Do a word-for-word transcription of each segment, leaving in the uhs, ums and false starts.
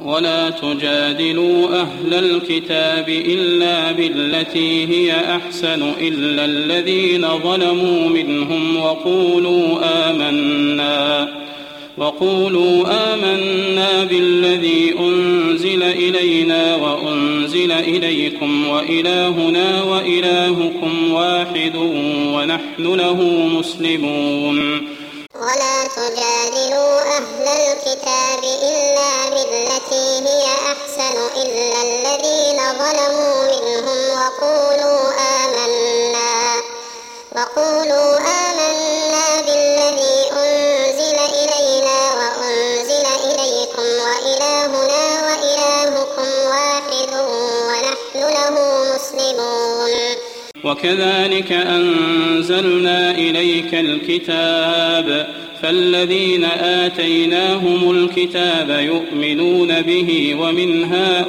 ولا تجادلوا أهل الكتاب إلا بالتي هي أحسن إلا الذين ظلموا منهم وقولوا آمنا وقولوا آمنا بالذي أنزل إلينا وأنزل إليكم وإلهنا وإلهكم واحد ونحن له مسلمون. ولا تجادلوا أهل الكتاب إلا بالتي هي أحسن إلا الذين ظلموا منهم وقولوا آمنا وقولوا آمنا بالذي أنزل إلينا وأنزل إليكم وإلهنا وإلهكم واحد ونحن له مسلمون. وكذلك أنزلنا إليك الكتاب فالذين آتيناهم الكتاب يؤمنون به ومن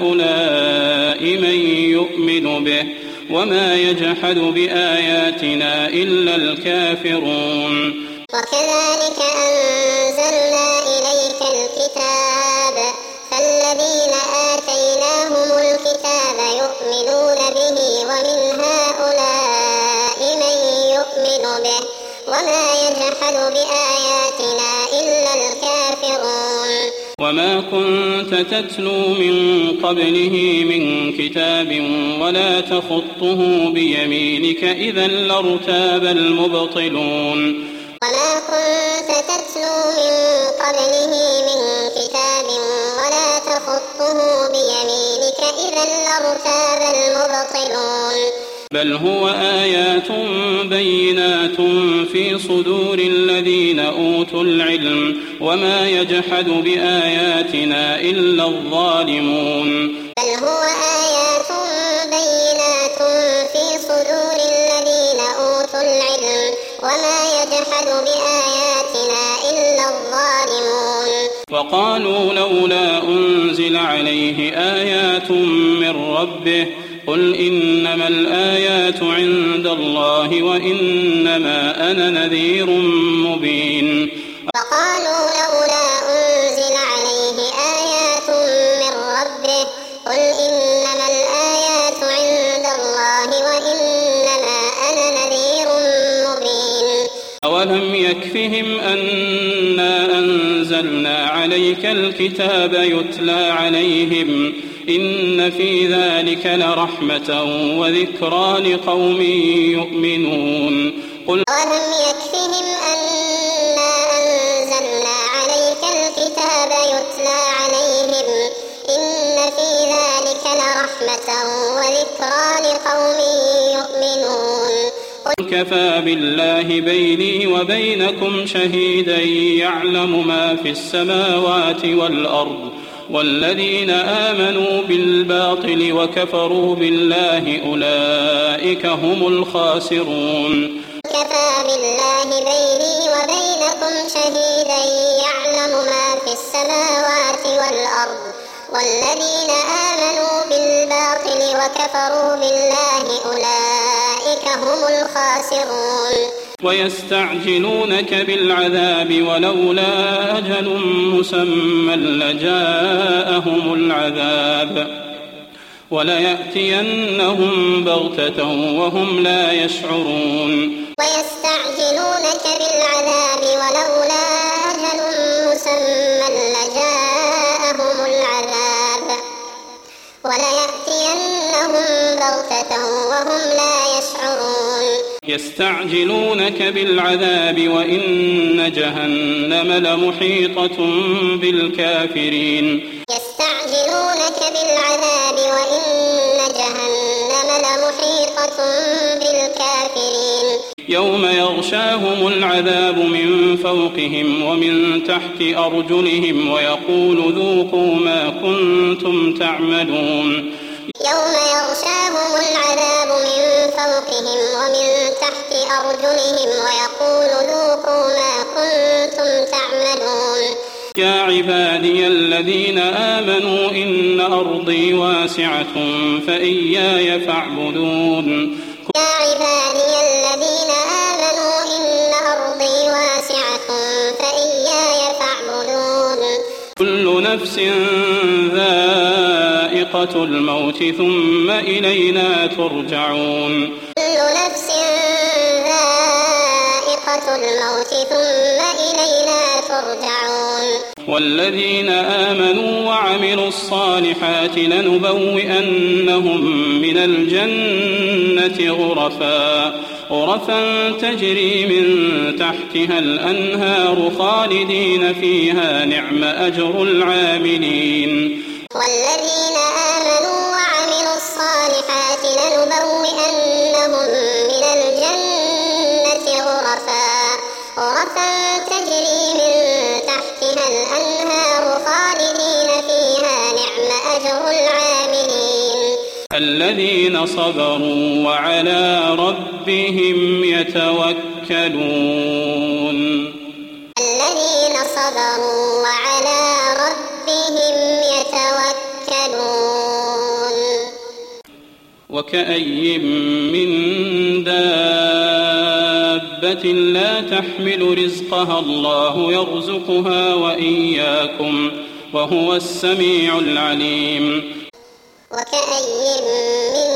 هؤلاء من يؤمن به وما يجحد بآياتنا إلا الكافرون. وكذلك أنزلنا إليك الكتاب فالذين آتيناهم الكتاب يؤمنون به ومن هؤلاء من يؤمن به وما يجحد بآياتنا إلا الكافرون. وما كنت تتلو من قبله من كتاب ولا تخطه بيمينك إذا لارتاب المبطلون. وما كنت تتلو من قبله من كتاب ولا تخطه بيمينك إذا لارتاب المبطلون. بل هو آيات بينات في صدور الذين أوتوا العلم وما يجحد بآياتنا إلا الظالمون. بل هو آيات بينات في صدور الذين أوتوا العلم وما يجحد بآياتنا إلا الظالمون. وقالوا لولا أنزل عليه آيات من ربه قل إنما الآيات عند الله وإنما أنا نذير مبين. وقالوا لولا أنزل عليه آيات من ربه قل إنما الآيات عند الله وإنما أنا نذير مبين. أولم يكفهم أنا أنزلنا عليك الكتاب يتلى عليهم إن في ذلك لرحمة وذكرى لقوم يؤمنون. قل أولم يكفهم أنا أنزلنا عليك الكتاب يتلى عليهم إن في ذلك لرحمة وذكرى لقوم يؤمنون. قل كفى بالله بيني وبينكم شهيدا يعلم ما في السماوات والأرض والذين آمنوا بالباطل وكفروا بالله أولئك هم الخاسرون. كفى بالله بيني وبينكم شهيدا يعلم ما في السماوات والأرض والذين آمنوا بالباطل وكفروا بالله أولئك هم الخاسرون. ويستعجلونك بالعذاب ولولا أجل مسمى لجاءهم العذاب وليأتينهم بغتة وهم لا يشعرون. ويستعجلونك بالعذاب ولولا أجل مسمى لجاءهم العذاب وليأتينهم بغتة وهم لا يشعرون. يستعجلونك بالعذاب وإن جهنم لمحيطة بالكافرين. يستعجلونك بالعذاب وإن جهنم لمحيطة بالكافرين. يوم يغشاهم العذاب من فوقهم ومن تحت أرجلهم ويقول ذوقوا ما كنتم تعملون. يوم يغشاهم العذاب من فوقهم ومن تحت أرجلهم ويقول ذوقوا ما كنتم تعملون. يا عبادي الذين آمنوا إن أرضي واسعة فإياي فاعبدون. يا عبادي الذين آمنوا إن أرضي واسعة فإياي فاعبدون. كل نفس ذائقة ذائقة الموت ثم إلينا ترجعون. كل نفس ذائقة الموت ثم إلينا ترجعون. والذين آمنوا وعملوا الصالحات لنبوئنهم من الجنة غرفا غرفا تجري من تحتها الأنهار خالدين فيها نعم أجر العاملين. والذين آمنوا وعملوا الصالحات لنبوئنهم من الجنة غرفا غرفا تجري من تحتها الأنهار خالدين فيها نعم أجر العاملين. الذين صبروا وعلى ربهم يتوكلون. الذين صبروا وعلى ربهم يتوكلون. وكأي من دابة لا تحمل رزقها الله يرزقها وإياكم وهو السميع العليم. وكأي من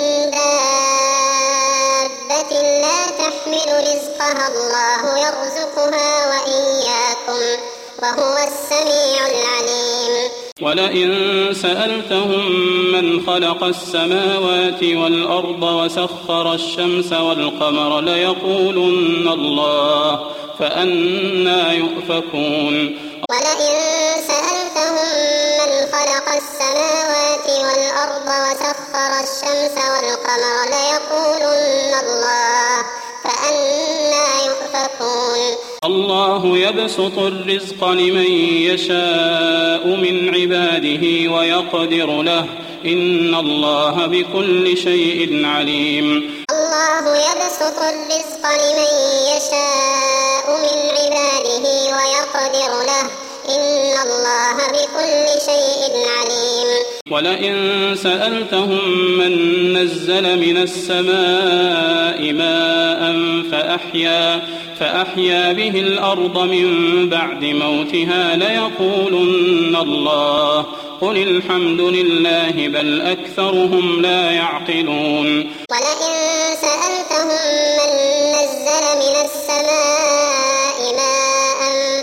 دابة لا تحمل رزقها الله يرزقها وإياكم وهو السميع العليم. ولئن سألتهم من خلق السماوات والأرض وسخر الشمس والقمر ليقولن الله فأنى يؤفكون. ولئن سألتهم من خلق السماوات والأرض وسخر الشمس والقمر ليقولن الله فأنى يؤفكون. الله يبسط الرزق لمن يشاء من عباده ويقدر له إن الله بكل شيء عليم. الله يبسط الرزق لمن يشاء من عباده ويقدر له إن الله بكل شيء عليم. ولئن سألتهم من نزل من السماء ماء فأحيا فأحيا به الأرض من بعد موتها ليقولن الله قل الحمد لله بل أكثرهم لا يعقلون. ولئن سألتهم من نزل من السماء ماء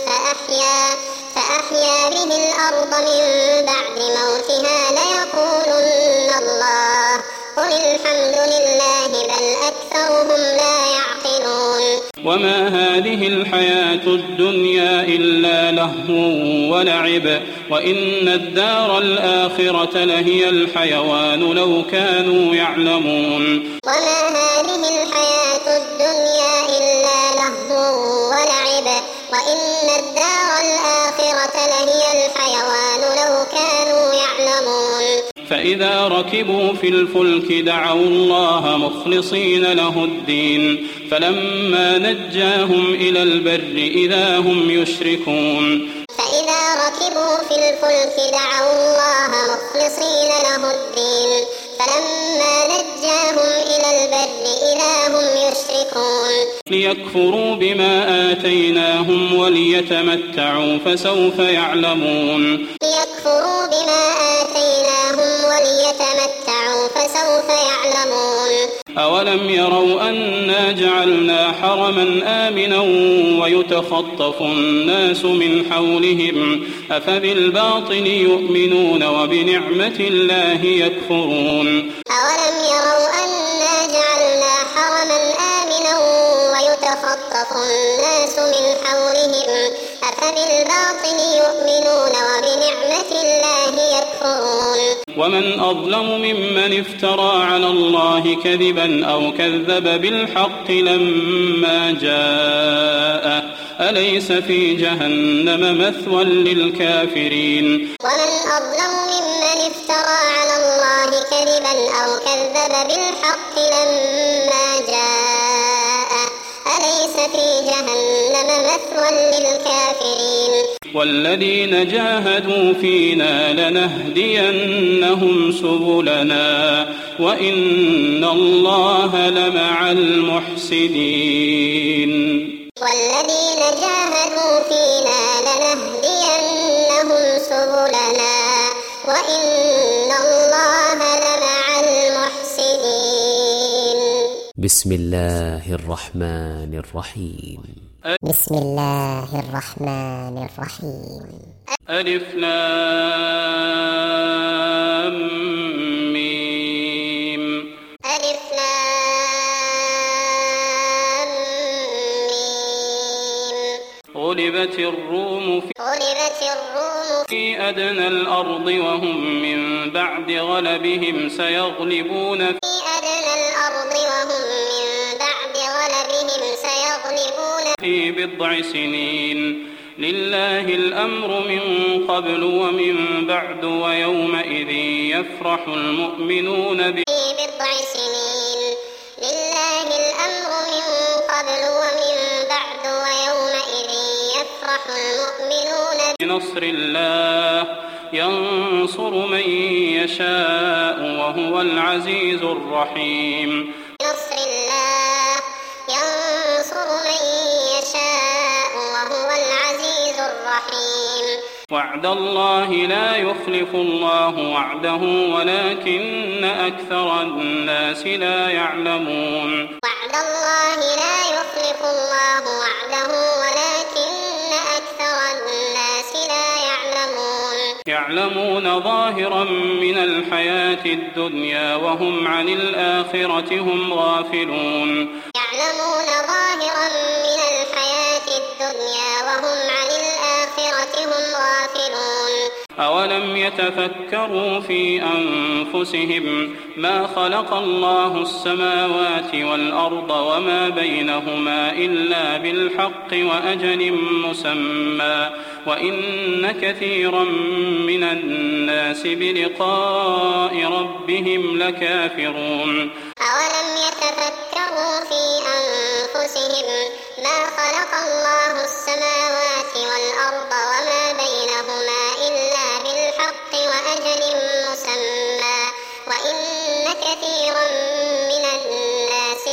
فأحيا فأحيا به الأرض من بعد موتها ليقولن الله قل الحمد لله بل أكثرهم لا يعقلون. وما هذه الحياة الدنيا إلا لهو ولعب وإن الدار الآخرة لهي الحيوان لو كانوا يعلمون. وما هذه الحياة الدنيا إلا لهو ولعب وإن الدار الآخرة لهي الحيوان لو كانوا يعلمون. فإذا ركبوا في الفلك دعوا الله مخلصين له الدين فلما نجاهم إلى البر إذا هم يشركون. فإذا ركبوا في الفلك دعوا الله مخلصين له الدين فلما نجاهم إلى البر إذا هم يشركون. ليكفروا بما آتيناهم وليتمتعوا فسوف يعلمون. ليكفروا بما آتيناهم وليتمتعوا فسوف يعلمون. أولم يروا أنا جعلنا حرما آمنا ويتخطف الناس من حولهم أفبالباطل يؤمنون وبنعمة الله يكفرون. أولم يروا أنا جعلنا حرما آمنا ويتخطف الناس من حولهم أفبالباطل يؤمنون وبنعمة الله يكفرون. ومن أظلم ممن افترى على الله كذبا أو كذب بالحق لما جاءه أليس في جهنم مثوى للكافرين. ومن أظلم ممن افترى على الله كذبا أو كذب بالحق لما جاءه أليس في جهنم مثوى للكافرين. والذين جاهدوا فينا لنهدينهم سبلنا وإن الله لمع المحسنين. والذين جاهدوا فينا لنهدينهم سبلنا وإن الله بسم الله الرحمن الرحيم. بسم الله الرحمن الرحيم. ألف لام ميم. ألف لام ميم. غلبت الروم في غلبت الروم في أدنى الأرض وهم من بعد غلبهم سيغلبون في أدنى الأرض وهم من بعد غلبهم سيغلبون في بضع سنين لله الأمر من قبل ومن بعد ويومئذ يفرح المؤمنون ب في بضع سنين لله الأمر من قبل ومن بعد ويومئذ يفرح المؤمنون بنصر الله ينصر من يشاء وهو العزيز الرحيم. بنصر الله ينصر من يشاء وهو العزيز الرحيم. وعد الله لا يخلف الله وعده ولكن أكثر الناس لا يعلمون. وعد الله لا يخلف الله وعده ولكن أكثر الناس لا يعلمون. يعلمون ظاهرا من الحياة الدنيا وهم عن الآخرة هم غافلون. يعلمون ظاهرا من الحياة الدنيا وهم عن الآخرة هم غافلون. أولم يتفكروا في أنفسهم ما خلق الله السماوات والأرض وما بينهما إلا بالحق وأجل مسمى وإن كثيرا من الناس بلقاء ربهم لكافرون. أولم يتفكروا في أنفسهم ما خلق الله السماوات والأرض وما بينهما إلا بالحق وأجل مسمى وإن كثيرا من الناس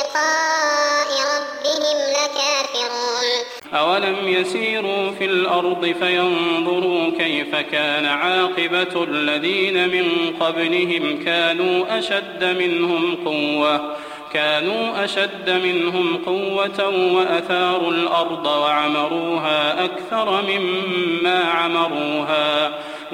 بلقاء ربهم لكافرون. أولم يسيروا في الأرض فينظروا كيف كان عاقبة الذين من قبلهم كانوا أشد منهم قوة كانوا أشد منهم قوة وأثاروا الأرض وعمروها أكثر مما عمروها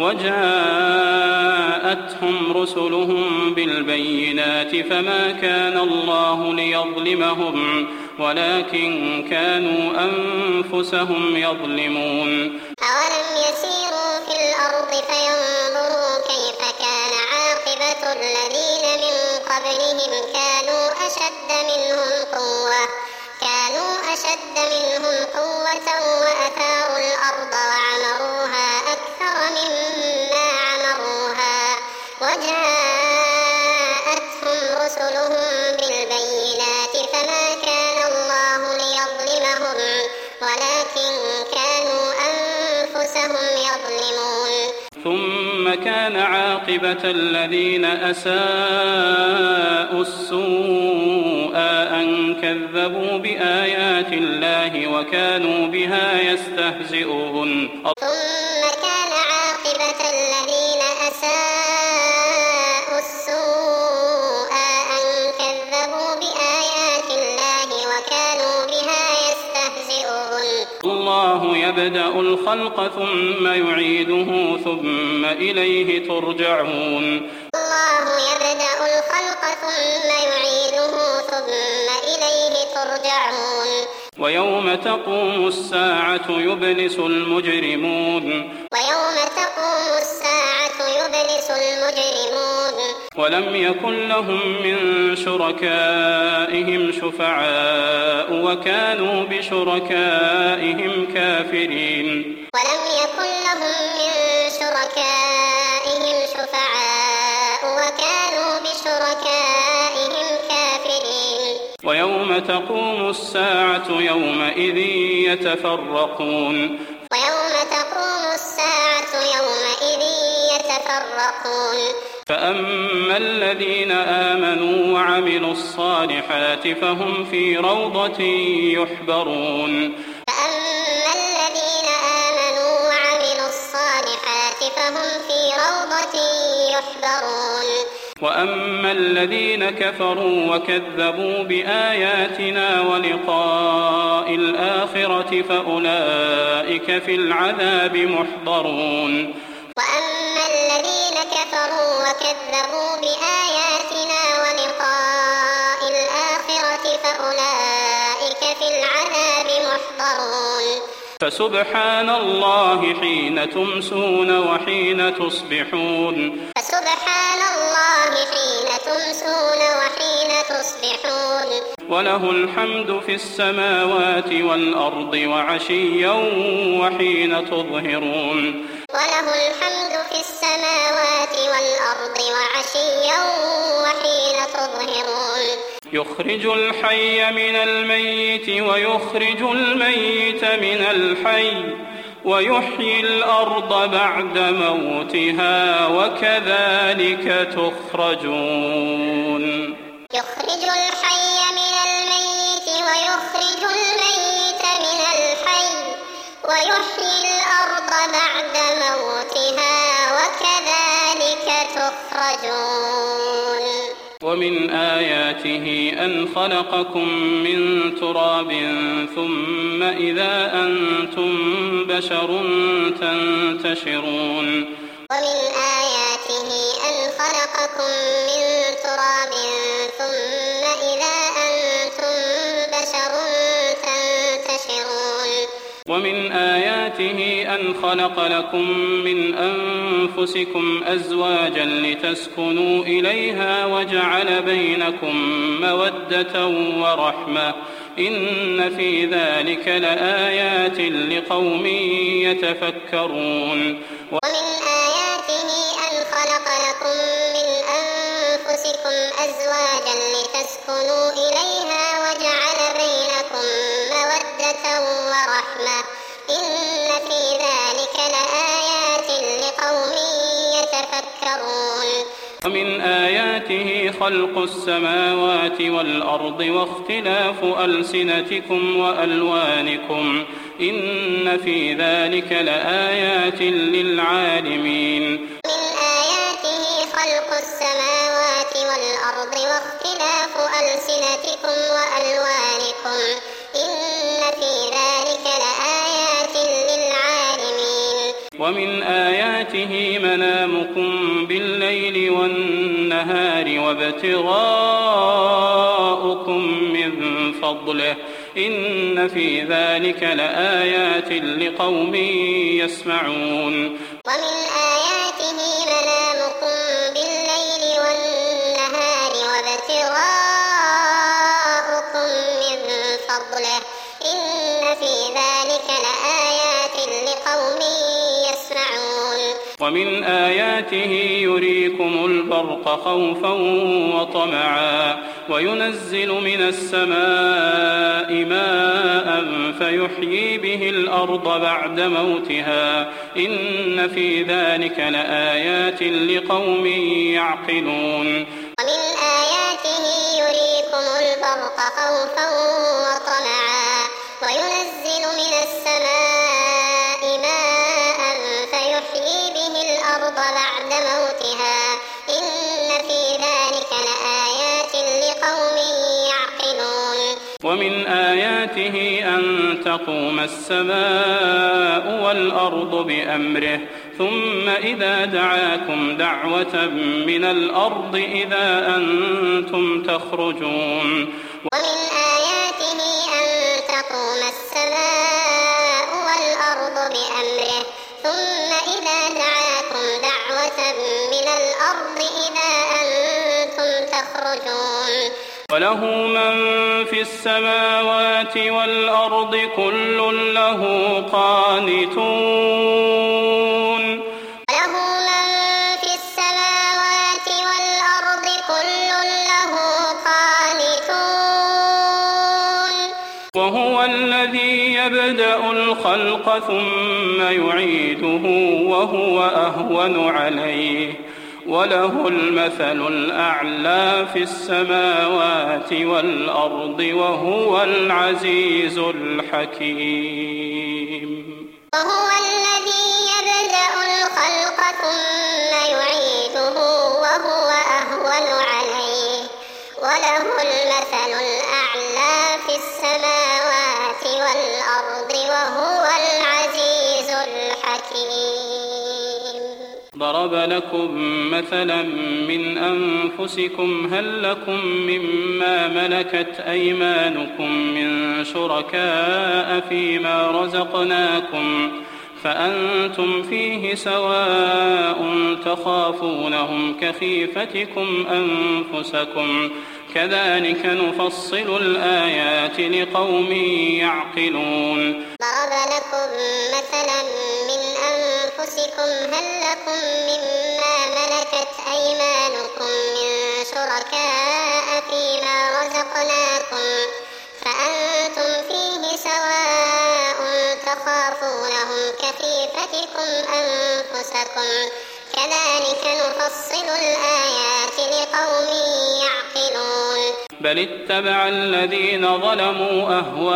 وجاءتهم رسلهم بالبينات فما كان الله ليظلمهم ولكن كانوا أنفسهم يظلمون. أولم يسيروا في الأرض فينظروا كيف كان عاقبة الذين من قبلهم كانوا أشد منهم قوة كانوا أشد منهم قوة وأثاروا الأرض وعمروها أكثر مما عمروها وجاءتهم رسلهم بالبينات فما كان الله ليظلمهم ولكن كانوا أنفسهم يظلمون. ثم كان عاقبة الذين أساءوا السوء أن كذبوا بآيات الله وكانوا بها يستهزئون. ثم كان عاقبة الذين أساءوا السوء أن كذبوا بآيات الله وكانوا بها يستهزئون. الله يبدأ الخلق ثم يعيده ثم إليه ترجعون. الله يبدأ الخلق ثم يعيده ثم إليه ترجعون. ويوم تقوم الساعة يبلس المجرمون. ويوم تقوم الساعة يبلس المجرمون. ولم يكن لهم من شركائهم شفعاء وكانوا بشركائهم كافرين. ولم يكن لهم من شركائهم شفعاء وكانوا بشركائهم كافرين. ويوم تقوم الساعة يومئذ يتفرقون. ويوم تقوم الساعة يومئذ يتفرقون. فأما الذين آمنوا وعملوا الصالحات فهم في روضة يحبرون. فأما الذين آمنوا وعملوا الصالحات فهم في روضة يحبرون. وأما الذين كفروا وكذبوا بآياتنا ولقاء الآخرة فأولئك في العذاب محضرون وأما الذين كفروا وكذبوا بآياتنا ولقاء الآخرة فأولئك في العذاب محضرون فسبحان الله حين تمسون وحين تصبحون فسبحان الله حين تمسون وحين تصبحون وله الحمد في السماوات والأرض وعشيا وحين تظهرون وله الحمد في السماوات والأرض وعشيا وحين تظهرون يخرج الحي من الميت ويخرج الميت من الحي ويحيي الأرض بعد موتها وكذلك تخرجون يخرج الحي من الميت ويخرج الميت من الحي ويحيي الأرض بعد موتها وكذلك تخرجون ومن آياته أن خلقكم من تراب ثم إذا أنتم بشر تنتشرون ومن آياته أن خلقكم من تراب ثم إذا أنتم بشر تنتشرون ومن آياته أن خلق لكم من أنفسكم أزواجا لتسكنوا إليها وجعل بينكم مودة ورحمة إن في ذلك لآيات لقوم يتفكرون ومن آياته أن خلق لكم من أنفسكم أزواجا لتسكنوا إليها وجعل بينكم مودة ورحمة إن في ذلك لآيات لقوم يتفكرون ومن آياته خلق السماوات والأرض واختلاف ألسنتكم وألوانكم إن في ذلك لآيات للعالمين من آياته خلق السماوات والأرض واختلاف ألسنتكم وألوانكم إن في ذلك لآيات للعالمين ومن آياته منامكم بالليل والنهار وابتغاؤكم من فضله إن في ذلك لآيات لقوم يسمعون ومن آياته منامكم بالليل والنهار وابتغاؤكم من فضله إن في ذلك لآيات لقوم يسمعون ومن آياته يريكم البرق خوفا وطمعا وينزل من السماء ماء فيحيي به الأرض بعد موتها إن في ذلك لآيات لقوم يعقلون ومن آياته يريكم البرق خوفا وطمعا وينزل من السماء ماء فيحيي به الأرض بعد موتها إن في ذلك لآيات لقوم يعقلون ومن آياته أن تقوم السماء والأرض بأمره ثم إذا دعاكم دعوة من الأرض إذا أنتم تخرجون ومن آياته أن تقوم السماء والأرض بأمره ثم إذا دعاكم دعوة من الأرض إذا أنتم تخرجون وله من في السماوات والأرض كل له قانتون وله من في السماوات والأرض كل له قانتون وهو الذي يبدأ الخلق ثم يعيده وهو أهون عليه وله المثل الأعلى في السماوات والأرض وهو العزيز الحكيم وهو الذي يبدأ الخلق ثم يعيده وهو أهون وله المثل الأعلى في السماوات والأرض وهو العزيز الحكيم. ضرب لكم مثلا من أنفسكم هل لكم مما ملكت أيمانكم من شركاء فيما رزقناكم فأنتم فيه سواء تخافونهم كخيفتكم أنفسكم كذلك نفصل الآيات لقوم يعقلون. ضرب لكم مثلا من أنفسكم هل لكم مما ملكت أيمانكم من شركاء فيما رزقناكم فأنتم فيه سواء تخافونهم كخيفتكم أنفسكم كذلك نفصل الآيات لقوم يعقلون. بل اتبع الذين ظلموا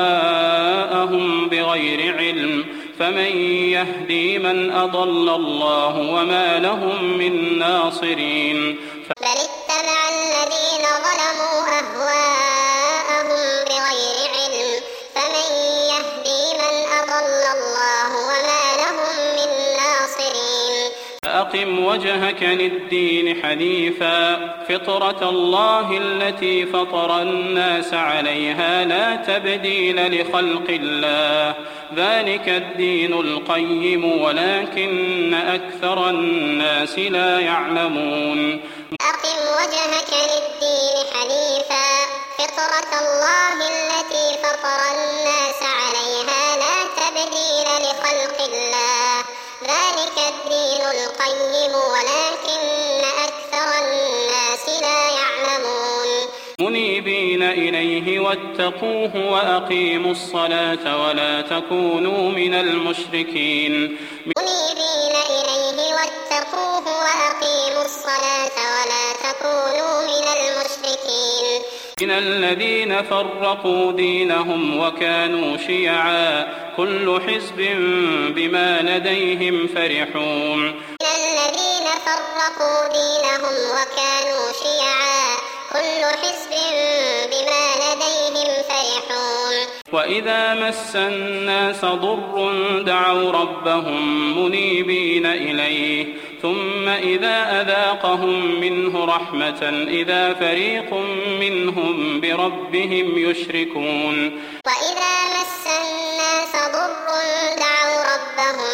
أهواءهم بغير علم فمن يهدي من أضل الله وما لهم من ناصرين. بل اتبع الذين ظلموا أهواءهم بغير علم فمن يهدي من أضل الله وما لهم من ناصرين. فأقم وجهك للدين حنيفا فطرة الله التي فطر الناس عليها لا تبديل لخلق الله ذلك الدين القيم ولكن أكثر الناس لا يعلمون. أقم وجهك للدين حنيفا فطرة الله التي فطر الناس عليها لا تبديل لخلق الله ذلك الدين القيم ولكن أكثر الناس لا يعلمون. منيبين إليه واتقوه وأقيموا الصلاة ولا تكونوا من المشركين. منيبين إليه واتقوه وأقيموا الصلاة ولا تكونوا من المشركين. من الذين فرقوا دينهم وكانوا شيعا كل حزب بما لديهم فرحون. من الذين فرقوا دينهم وكانوا شيعا كل حزب بما لديهم فرحون. وإذا مس الناس ضر دعوا ربهم منيبين إليه ثم إذا أذاقهم منه رحمة إذا فريق منهم بربهم يشركون. وإذا مس الناس ضر دعوا ربهم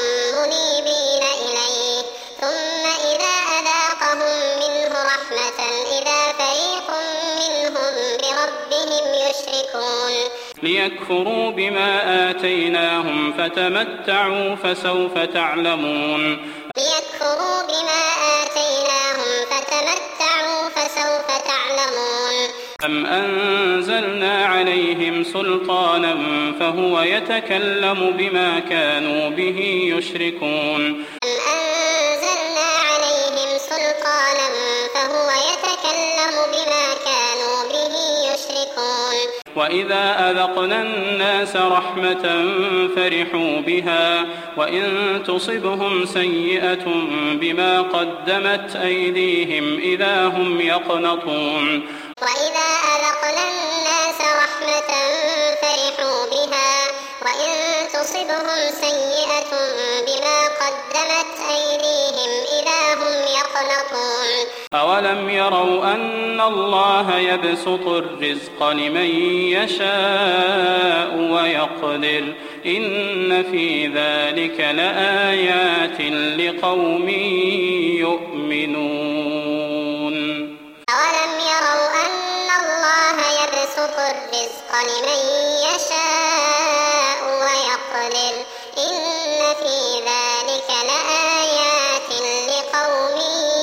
منيبين إليه ثم إذا أذاقهم منه رحمة إذا فريق منهم بربهم يشركون. ليكفروا بما آتيناهم فتمتعوا فسوف تعلمون. ليكفروا بما آتيناهم فتمتعوا فسوف تعلمون. أم أنزلنا عليهم سلطانا فهو يتكلم بما كانوا به يشركون. أم أنزلنا عليهم سلطانا فهو يتكلم بما كانوا به يشركون. وإذا أذقنا الناس رحمة فرحوا بها وإن تصبهم سيئة بما قدمت أيديهم إذا هم يقنطون. وإذا أذقنا الناس رحمة فرحوا بها وإن تصبهم سيئة بما قدمت أيديهم إذا هم يقنطون. أولم يروا أن الله يبسط الرزق لمن يشاء ويقدر إن في ذلك لآيات لقوم يؤمنون. أولم يروا أن الله يبسط الرزق لمن يشاء ويقدر إن في ذلك لآيات لقوم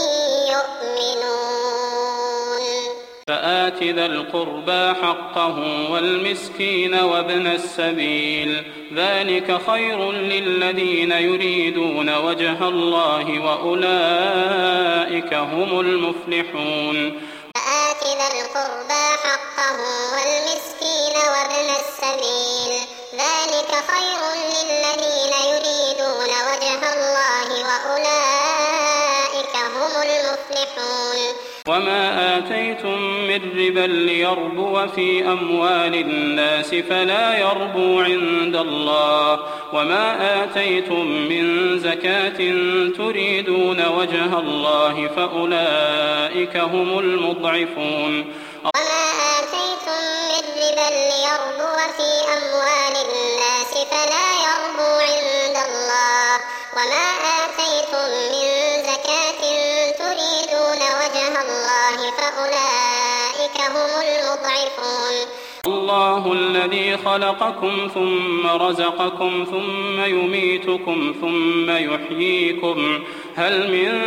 يؤمنون. فآت ذا القربى حقه والمسكين وابن السبيل ذلك خير للذين يريدون وجه الله وأولئك هم المفلحون. فآت ذا القربى حقه والمسكين وابن السبيل ذلك خير للذين يريدون وجه الله وأولئك هم المفلحون. وما آتيتم من ربا ليربو في أموال الناس فلا يربو عند الله وما آتيتم من زكاة تريدون وجه الله فأولئك هم المضعفون وما آتيتم من ربا ليربو في أموال الناس فلا يربو عند الله وما آتيتم من زكاة تريدون وجه الله فأولئك هم المضعفون الله الذي خلقكم ثم رزقكم ثم يميتكم ثم يحييكم هل من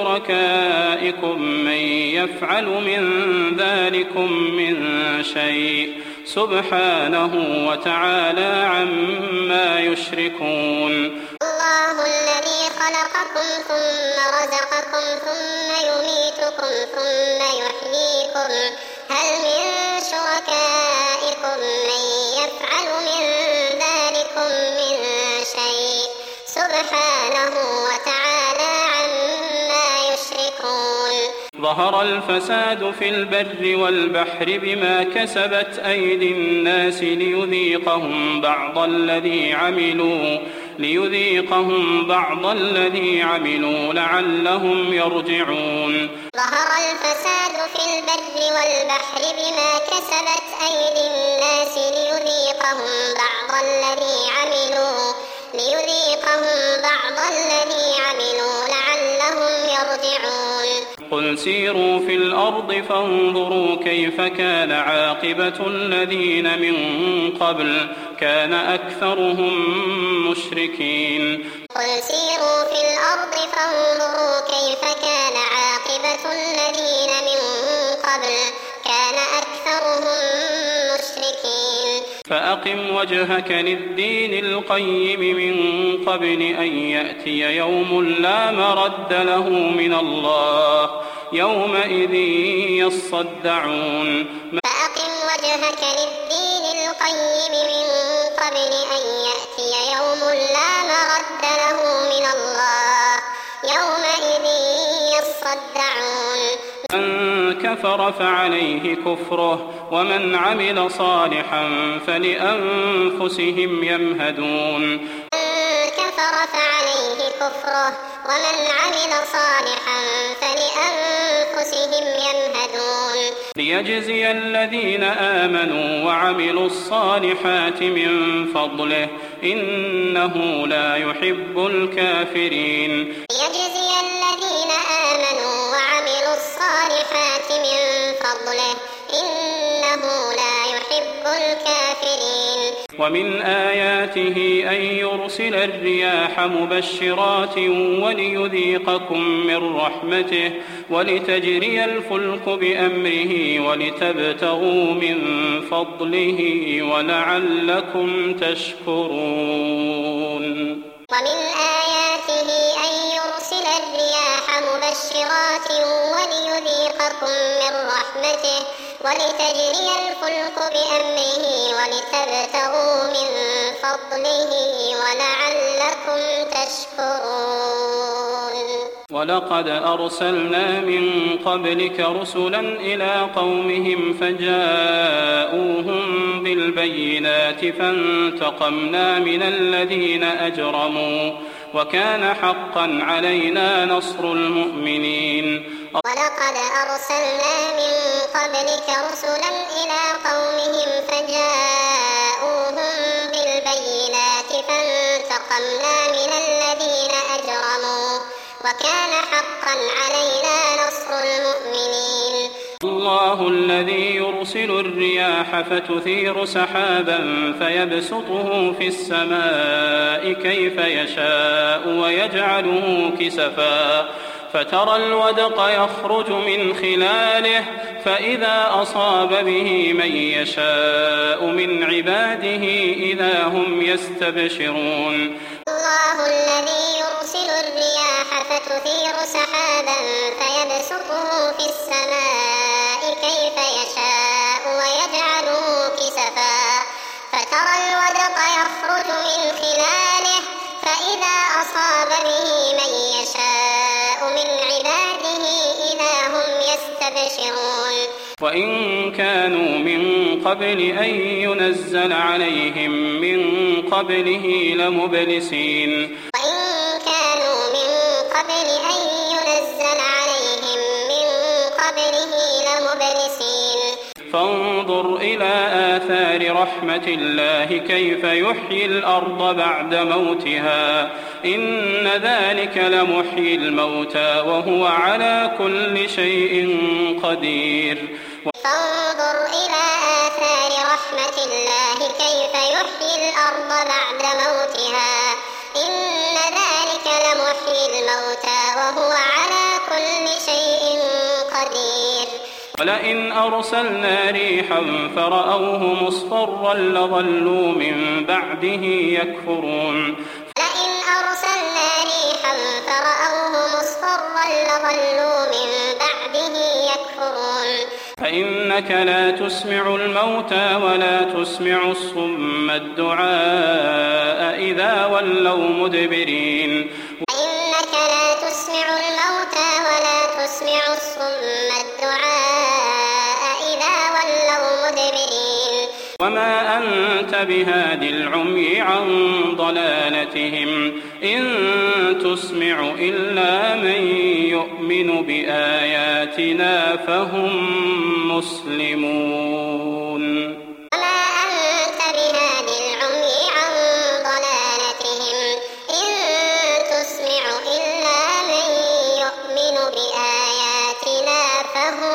شركائكم من يفعل من ذلكم من شيء سبحانه وتعالى عما يشركون الله الذي خلقكم ثم رزقكم ثم يميتكم ثم يحييكم هل من شركائكم من يفعل من ذلكم من شيء سبحانه وتعالى عما يشركون ظهر الفساد في البر والبحر بما كسبت أيدي الناس ليذيقهم بعض الذي عملوا ليذيقهم بعض الذي عملوا لعلهم يرجعون ظهر الفساد في البر والبحر بما كسبت أيدي الناس ليذيقهم بعض الذي عملوا ليذيقهم بعض الذي عملوا لعلهم يرجعون قل سيروا في الأرض فانظروا كيف كان عاقبة الذين من قبل كان أكثرهم مشركين قل سيروا في الأرض فانظروا كيف كان عاقبة الذين من قبل كان أكثرهم مشركين فأقم وجهك للدين القيم من قبل أن يأتي يوم لا مرد له من الله يومئذ يصدعون فأقم وجهك للدين القيم من قبل أن يأتي يوم لا مرد له من الله يومئذ يصدعون من كفر فعليه كفره ومن عمل صالحا فلأنفسهم يمهدون من كفر فعليه كفره ومن عمل صالحا فلأنفسهم يمهدون ليجزي الذين آمنوا وعملوا الصالحات من فضله إنه لا يحب الكافرين ليجزي الذين آمنوا وعملوا الصالحات من فضله إنه لا يحب الكافرين ومن آياته أن يرسل الرياح مبشرات وليذيقكم من رحمته ولتجري الفلك بأمره ولتبتغوا من فضله ولعلكم تشكرون ومن آياته أن يرسل الرياح مبشرات وليذيقكم من رحمته ولتجري الفلك بأمره ولتبتغوا من فضله ولعلكم تشكرون ولقد أرسلنا من قبلك رسلا إلى قومهم فجاءوهم بالبينات فانتقمنا من الذين أجرموا وكان حقا علينا نصر المؤمنين ولقد أرسلنا من قبلك رسلا إلى قومهم فجاءوهم بالبينات فانتقمنا من الذين أجرموا وكان حقا علينا نصر المؤمنين الله الذي يرسل الرياح فتثير سحابا فيبسطه في السماء كيف يشاء ويجعله كسفا فترى الودق يخرج من خلاله فإذا أصاب به من يشاء من عباده إذا هم يستبشرون الله الذي يرسل الرياح فتثير سحابا فيبسطه في السماء كيف يشاء ويجعله كسفا فترى الودق يخرج من خلاله فإذا أصاب به من يشاء من عباده إذا هم يستبشرون ينتشرون. وإن كانوا من قبل أن ينزل عليهم من قبله لمبلسين وإن كانوا من قبل أن ينزل عليهم من قبله لمبلسين فانظر إلى آثار رحمة الله كيف يحيي الأرض بعد موتها إن ذلك لمحيي الموتى وهو على كل شيء قدير. فانظر إلى آثار رحمة الله كيف يحيي الأرض بعد موتها إن ذلك لمحيي الموتى وهو على كل شيء قدير. ولئن أرسلنا ريحا فرأوه مصفرا لظلوا من بعده يكفرون. لئن أرسلنا ريحا فرأوه مصفرا لظلوا من بعده يكفرون. فإنك لا تسمع الموتى ولا تسمع الصم الدعاء إذا ولوا مدبرين. فإنك لا تسمع الموتى ولا تسمع الصم الدعاء إذا ولوا مدبرين. وما أنت بهاد العمي عن ضلالتهم إن تسمع إلا من يؤمن بآياتنا فهم مسلمون. وما أنت بهاد العمي عن ضلالتهم إن تسمع إلا من يؤمن بآياتنا فهم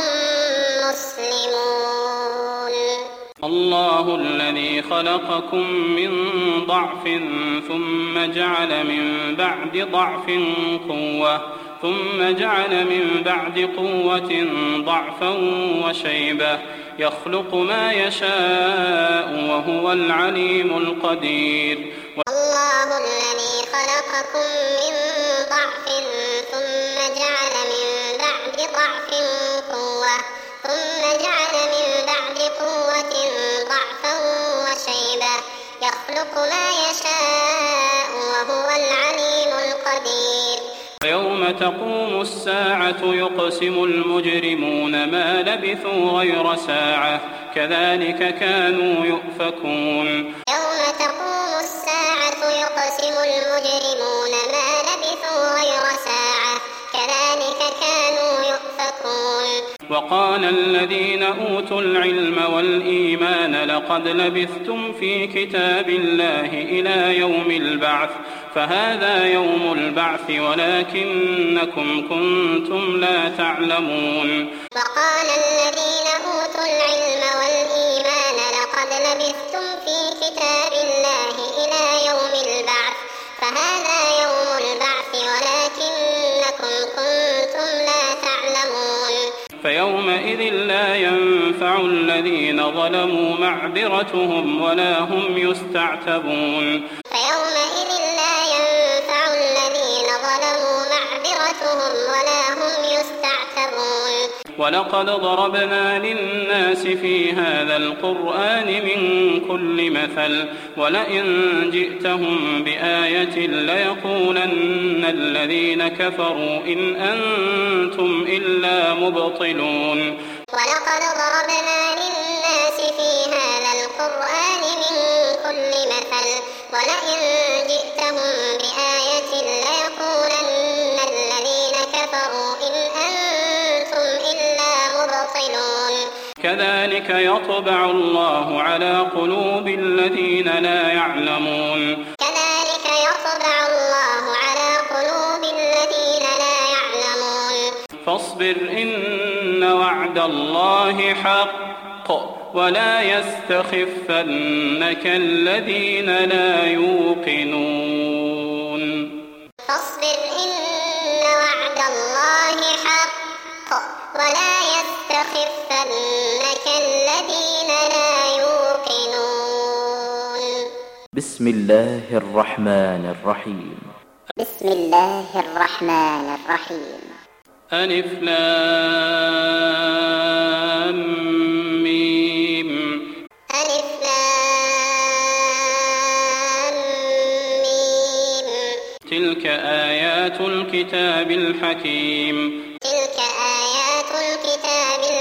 مسلمون. الله الذي خلقكم من ضعف ثم جعل من بعد ضعف قوة ثم جعل من بعد قوة ضعفا وشيبة يخلق ما يشاء وهو العليم القدير. الله الذي خلقكم من ضعف ثم جعل من بعد ضعف قوة ثم جعل من بعد قوة ضعفا وشيبة يخلق ما يشاء وهو العليم القدير. ويوم تقوم الساعة يقسم المجرمون ما لبثوا غير ساعة كذلك كانوا يؤفكون. يوم تقوم الساعة يقسم المجرمون ما لبثوا غير ساعة كذلك كانوا يؤفكون. وقال الذين أوتوا العلم والإيمان لقد لبثتم في كتاب الله إلى يوم البعث فهذا يوم البعث ولكنكم كنتم لا تعلمون. وقال الذين أوتوا العلم والإيمان لقد لبثتم في كتاب الله إلى يوم البعث فهذا يوم البعث ولكنكم كنتم لا تعلمون. فيومئذ لا ينفع الذين ظلموا معذرتهم ولا هم يستعتبون. فيومئذ لا ينفع الذين ظلموا معذرتهم ولا هم يستعتبون. ولقد ضربنا للناس في هذا القرآن من كل مثل ولئن جئتهم بآية ليقولن الذين كفروا إن أنتم إلا مبطلون. ولقد ضربنا للناس في هذا القرآن من كل مثل ولئن جئتهم بآية ليقولن الذين كفروا إن أنتم إلا مبطلون. كذلك يطبع الله على قلوب الذين لا يعلمون. كذلك يطبع الله على قلوب الذين لا يعلمون. فاصبر إن وعد الله حق ولا يستخفنك الذين لا يوقنون. فاصبر إن وعد الله حق ولا يستخفنك الذين لا يوقنون. بسم الله الرحمن الرحيم. بسم الله الرحمن الرحيم. ألف لام ميم. ألف لام ميم. تلك آيات الكتاب الحكيم. تلك آيات الكتاب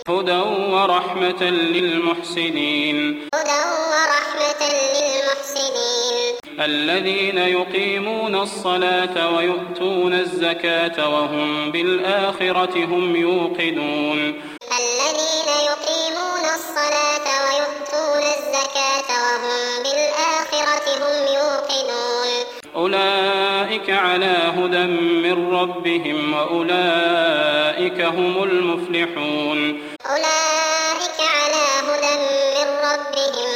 هدى ورحمة للمحسنين هدى ورحمة للمحسنين الذين يقيمون الصلاة ويؤتون الزكاة وهم بالآخرة هم يوقنون الذين يقيمون الصلاة ويؤتون الزكاة وهم بالآخرة هم يوقنون أولئك على هدى من ربهم وأولئك هم المفلحون أولئك على هدى من ربهم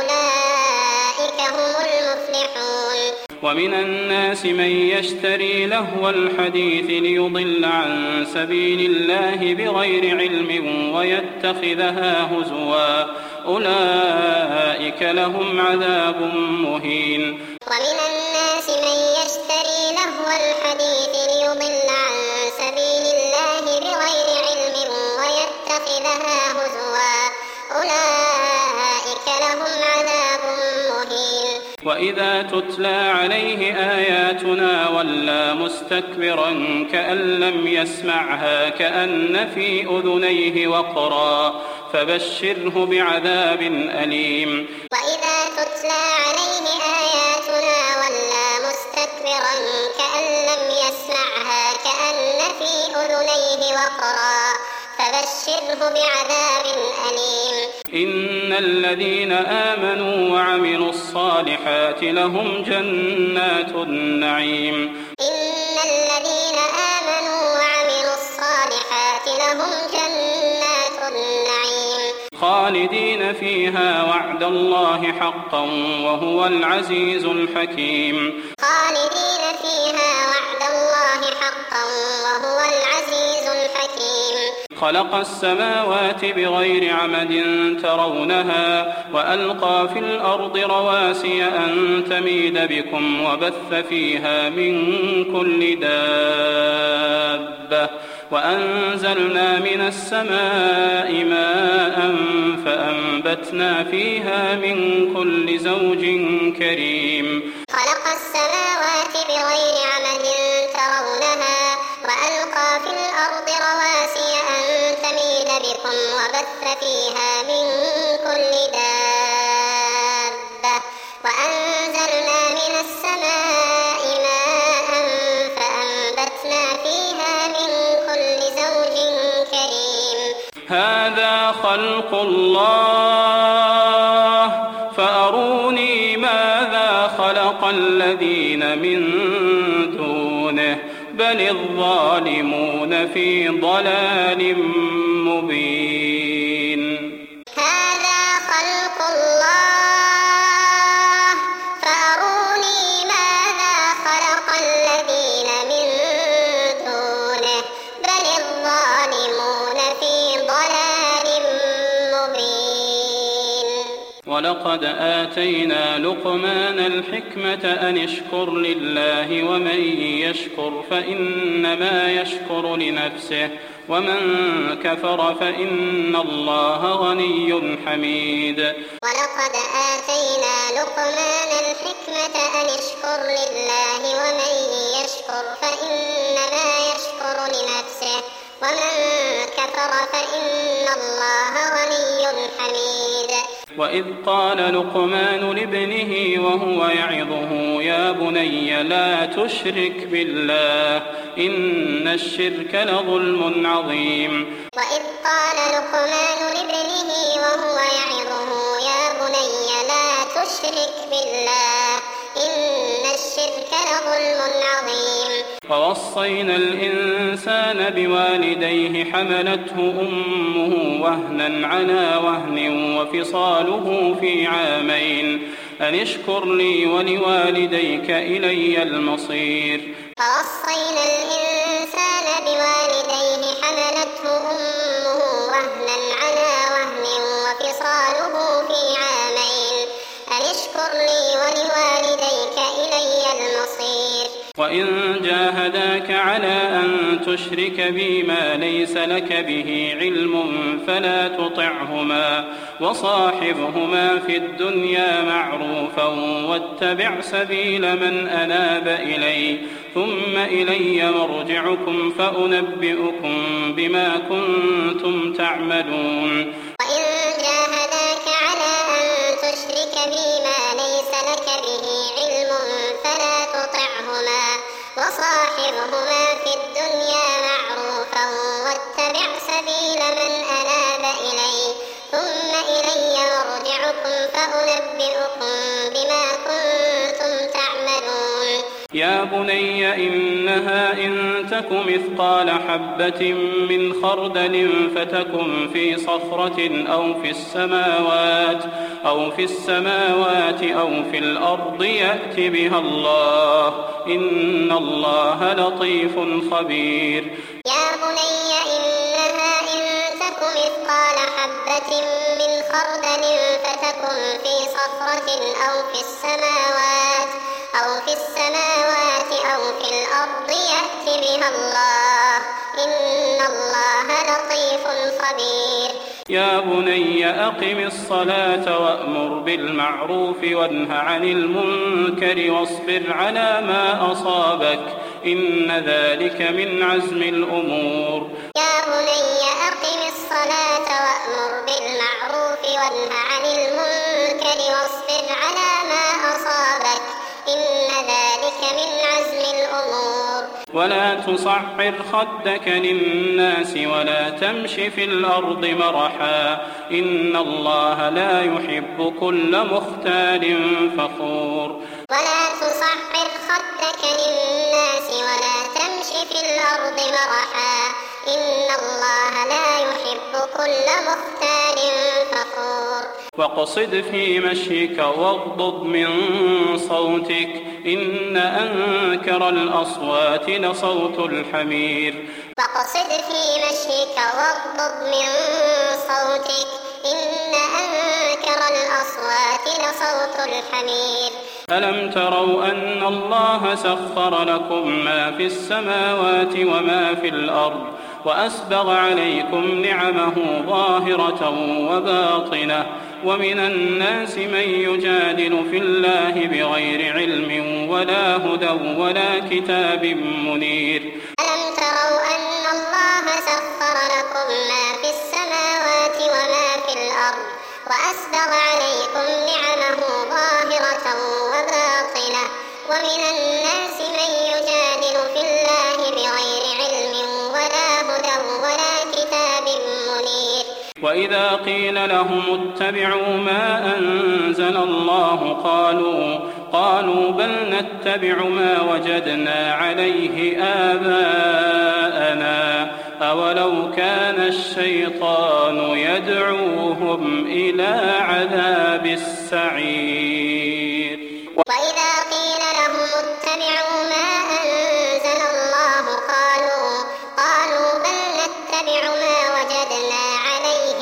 وأولئك هم المفلحون ومن الناس من يشتري لهو الحديث ليضل عن سبيل الله بغير علم ويتخذها هزوا أولئك لهم عذاب مهين ومن الناس من يشتري لهو الحديث ليضل عن سبيل الله بغير علم ويتخذها هزوا أولئك لهم عذاب مهين وإذا تتلى عليه آياتنا ولى مستكبرا كأن لم يسمعها كأن في أذنيه وقرا فبشره بعذاب أليم وإذا تتلى عليه آياتنا ولى مستكبرا كأن لم يسمعها كأن في أذنيه وقرا فبشره بعذاب أليم إن الذين آمنوا وعملوا الصالحات لهم جنات النعيم إن الذين آمنوا وعملوا الصالحات لهم جنات النعيم خالدين فيها وعد الله حقا وهو العزيز الحكيم خالدين فيها وعد الله حقا وهو العزيز الحكيم خلق السماوات بغير عمد ترونها وألقى في الأرض رواسي أن تميد بكم وبث فيها من كل دابة وأنزلنا من السماء ماء فأنبتنا فيها من كل زوج كريم خلق السماوات بغير عمد ترونها وألقى في الأرض رواسي أن تميد بكم وبث فيها من كل دابة وأنزلنا من السماء ماء فأنبتنا فيها من كل زوج كريم هذا خلق الله فأروني ماذا خلق الذين من دونه بل الظالمون في ضلال مبين هذا خلق الله فأروني ماذا خلق الذين من دونه بل الظالمون في ضلال مبين ولقد آتينا لقمان الحكمة أن اشكر لله ومن يشكر فإنما يشكر لنفسه ومن كفر فإن الله غني حميد ولقد آتينا لقمان الحكمة أن اشكر لله ومن يشكر فإنما يشكر لنفسه ومن كفر فإن الله غني حميد وإذ قال لقمان لابنه وهو يعظه يا بني لا تشرك بالله إن الشرك لظلم عظيم وإذ قال لقمان لابنه وهو يعظه يا بني لا تشرك بالله إن الشرك لظلم عظيم ووصينا الإنسان بوالديه حملته أمه وهنا على وهن وفصاله في عامين أن اشكر لي ولوالديك إلي المصير ووصينا الإنسان بوالديه حملته أمه وهنا على وهن وفصاله في عامين أن اشكر لي ولوالديك إلي المصير وإن جاهداك على أن تشرك بي ما ليس لك به علم فلا تطعهما وصاحبهما في الدنيا معروفا واتبع سبيل من أناب إلي ثم إلي مرجعكم فأنبئكم بما كنتم كنتم تعملون. وإن جاهداك على أن تشرك بي ما ليس لك به علم فلا تطعهما وصاحبهما في الدنيا معروفا واتبع سبيل من أناب إلي ثم إلي مرجعكم فأنبئكم بما كنتم تعملون. يا بني إنها إن تك مثقال حبة من خردل فتكن في صخرة أو في السماوات أو في السماوات أو في الأرض يأت بها الله إن الله لطيف خبير. يا بني إنها إن تك مثقال حبة من خردل فتكن في صخرة أو في السماوات أو في السماوات أو في الأرض يأت بها الله إن الله لطيف خبير. يا بني أقم الصلاة وأمر بالمعروف وانه عن المنكر واصبر على ما أصابك إن ذلك من عزم الأمور. يا بني أقم الصلاة وأمر بالمعروف وانه عن المنكر واصبر على ما أصابك إن ذلك من عزم الأمور. ولا تصعر خدك للناس ولا تمش في الأرض مرحا إن الله لا يحب كل مختال فخور. ولا تصعر خدك للناس ولا تمش في الأرض مرحا إن الله لا يحب كل مختال فخور. واقصد في مشيك واغضض من صوتك إن أنكر الأصوات لصوت الحمير. واقصد في مشيك واغضض من صوتك إن أنكر الأصوات لصوت الحمير. ألم تروا أن الله سخر لكم ما في السماوات وما في الأرض وأسبغ عليكم نعمه ظاهرة وباطنة ومن الناس من يجادل في الله بغير علم ولا هدى ولا كتاب منير. ألم تروا أن الله سخر لكم ما في السماوات وما في الأرض وأسبغ عليكم نعمه ظاهرة وباطنة ومن الناس من يجادل في الله بغير علم ولا هدى ولا كتاب منير. وإذا قيل لهم اتبعوا ما أنزل الله قالوا قالوا بل نتبع ما وجدنا عليه آباءنا أولو كان الشيطان يدعوهم إلى عذاب السعير. وإذا قيل لهم اتبعوا ما أنزل الله قالوا قالوا بل نتبع ما وجدنا عليه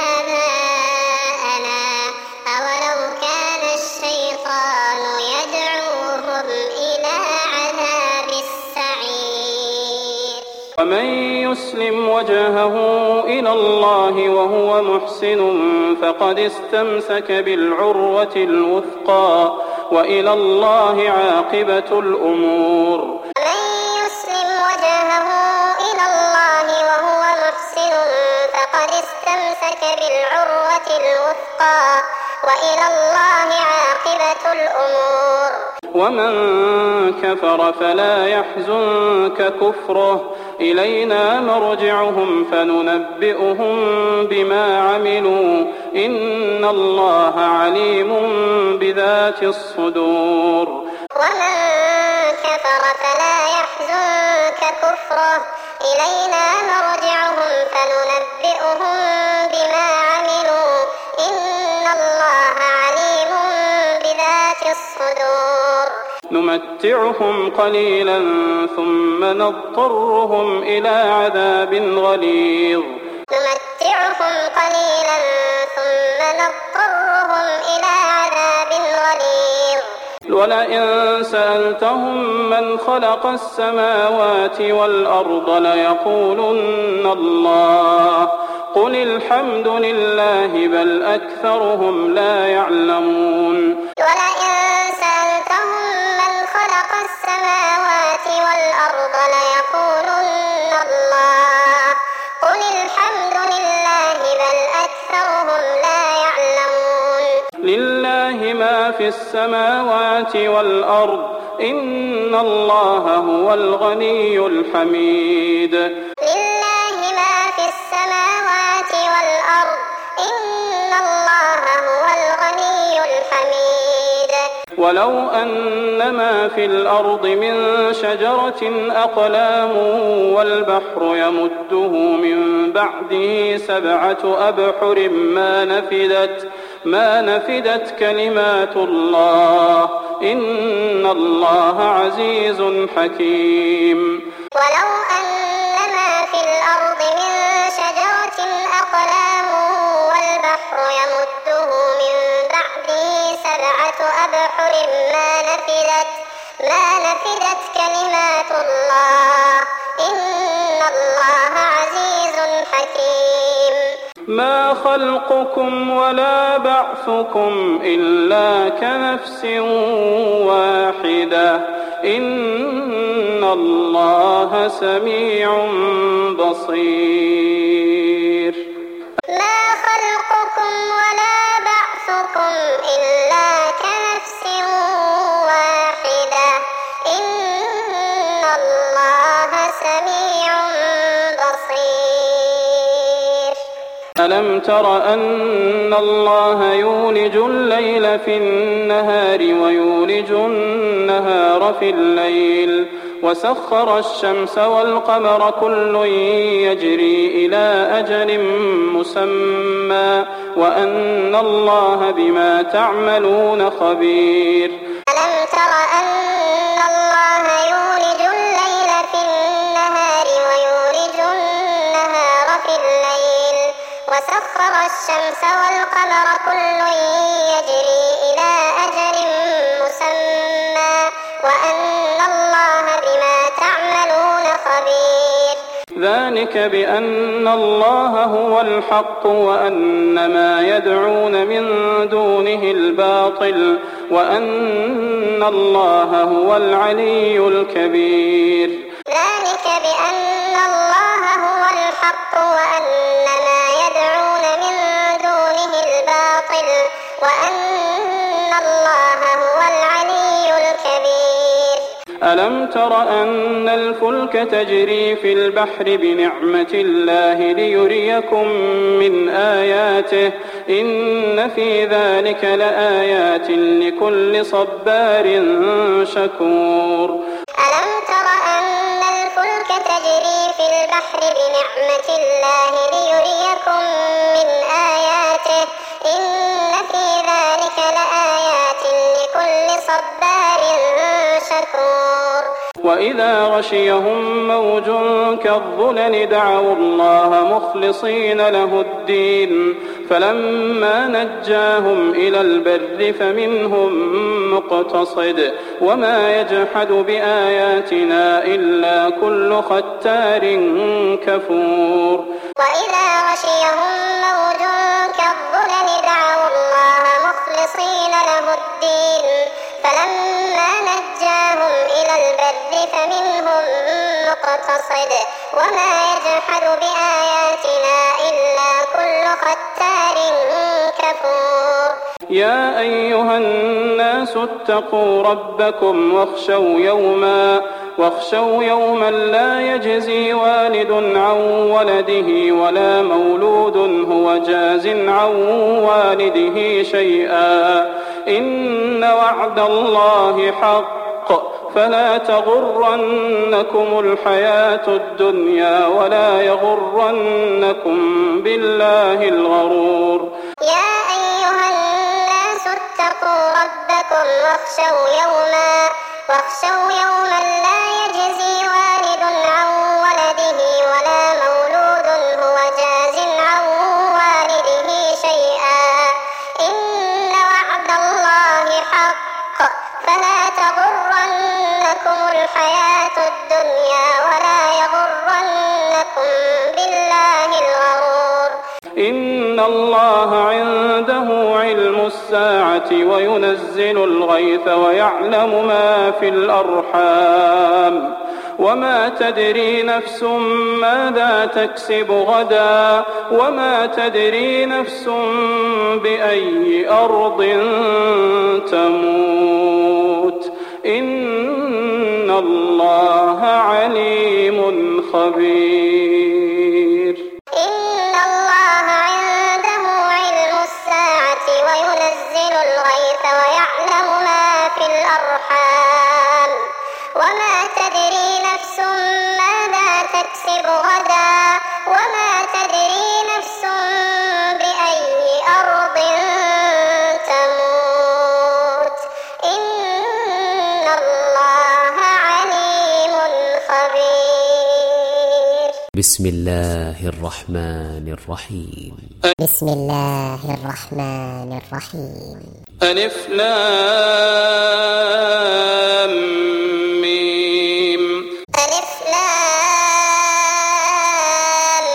آباءنا أولو كان الشيطان يدعوهم إلى عذاب السعير. ومن يسلم وجهه إلى الله وهو محسن فقد استمسك بالعروة الوثقى وإلى الله عاقبة الأمور. ومن يسلم وجهه إلى الله وهو محسن فقد استمسك بالعروة الوثقى وإلى الله عاقبة الأمور. ومن كفر فلا يحزنك كفره إلينا مرجعهم فننبئهم بما عملوا إن الله عليم بذات الصدور. ومن كفر فلا يحزنك كفره إلينا مرجعهم فننبئهم بما عملوا إن الله عليم بذات الصدور. نمتعهم قليلا ثم نضطرهم إلى عذاب غليظ. نمتعهم قليلا ثم نضطرهم إلى عذاب غليظ. ولئن سألتهم من خلق السماوات والأرض ليقولن الله قل الحمد لله بل أكثرهم لا يعلمون. ولئن سألتهم من خلق السماوات والأرض ليقولن الله قل الحمد لله في السماوات والأرض إن الله هو الغني الحميد. لله ما في السماوات والأرض إن الله هو الغني الحميد. ولو أن ما في الأرض من شجرة أقلام والبحر يمده من بعده سبعة أبحر ما نفدت ما نفدت كلمات الله إن الله عزيز حكيم. ولو أن ما في الأرض من شجرة أقلام والبحر يمده من بعده سبعة أبحر ما نفدت ما نفدت كلمات الله إن الله عزيز حكيم. ما خلقكم ولا بعثكم إلا كنفس واحدة إن الله سميع بصير. ما خلقكم ولا بعثكم إلا كنفس واحدة إن الله سميع بصير. ألم تر أن الله يولج الليل في النهار ويولج النهار في الليل وسخر الشمس والقمر كل يجري إلى أجل مسمى وأن الله بما تعملون خبير. ألم تر أن الله يولج الليل في النهار ويولج النهار في الليل وسخر الشمس والقمر كل يجري إلى أجل مسمى وأن الله بما تعملون خبير. ذلك بأن الله هو الحق وأن ما يدعون من دونه الباطل وأن الله هو العلي الكبير. ذلك بأن الله هو الحق وأن ما يدعون من دونه الباطل وأن الله هو العلي الكبير. ألم تر أن الفلك تجري في البحر بنعمة الله ليريكم من آياته إن في ذلك لآيات لكل صبار شكور. ألم تر أن الفلك تجري في البحر بنعمة الله ليريكم من آياته إن في ذلك لآيات لكل صبار شكور. وإذا غشيهم موج كالظلل دعوا الله مخلصين له الدين فلما نجاهم إلى البر فمنهم مقتصد وما يجحد بآياتنا إلا كل ختار كفور. وإذا غشيهم موج كالظلل دعوا الله مخلصين له الدين فلما نجاهم إلى البر فمنهم مقتصد وما يجحد بآياتنا إلا كل ختار كفور. يا أيها الناس اتقوا ربكم واخشوا يوما واخشوا يوما لا يجزي والد عن ولده ولا مولود هو جاز عن والده شيئا إن وعد الله حق فلا تغرنكم الحياة الدنيا ولا يغرنكم بالله الغرور. يا أيها الناس اتقوا ربكم واخشوا يوما واخشوا يوما لا يجزي والد عن ولده ولا مولود هو جاز عن والده شيئا إن وعد الله حق فلا تغرنكم الحياة الدنيا ولا يغرنكم بالله الغرور. إن الله عنده علم الساعة وينزل الغيث ويعلم ما في الأرحام وما تدري نفس ماذا تكسب غدا وما تدري نفس بأي أرض تموت إن الله عليم خبير. إن الله عنده علم الساعة وينزل الغيث ويعلم ما في الأرحام وما تدري نفس ماذا تكسب غدا وما تدري نفس بأي أرض تموت إن الله عليم خبير. بسم الله الرحمن الرحيم. بسم الله الرحمن الرحيم. ألف لام ميم. ألف لام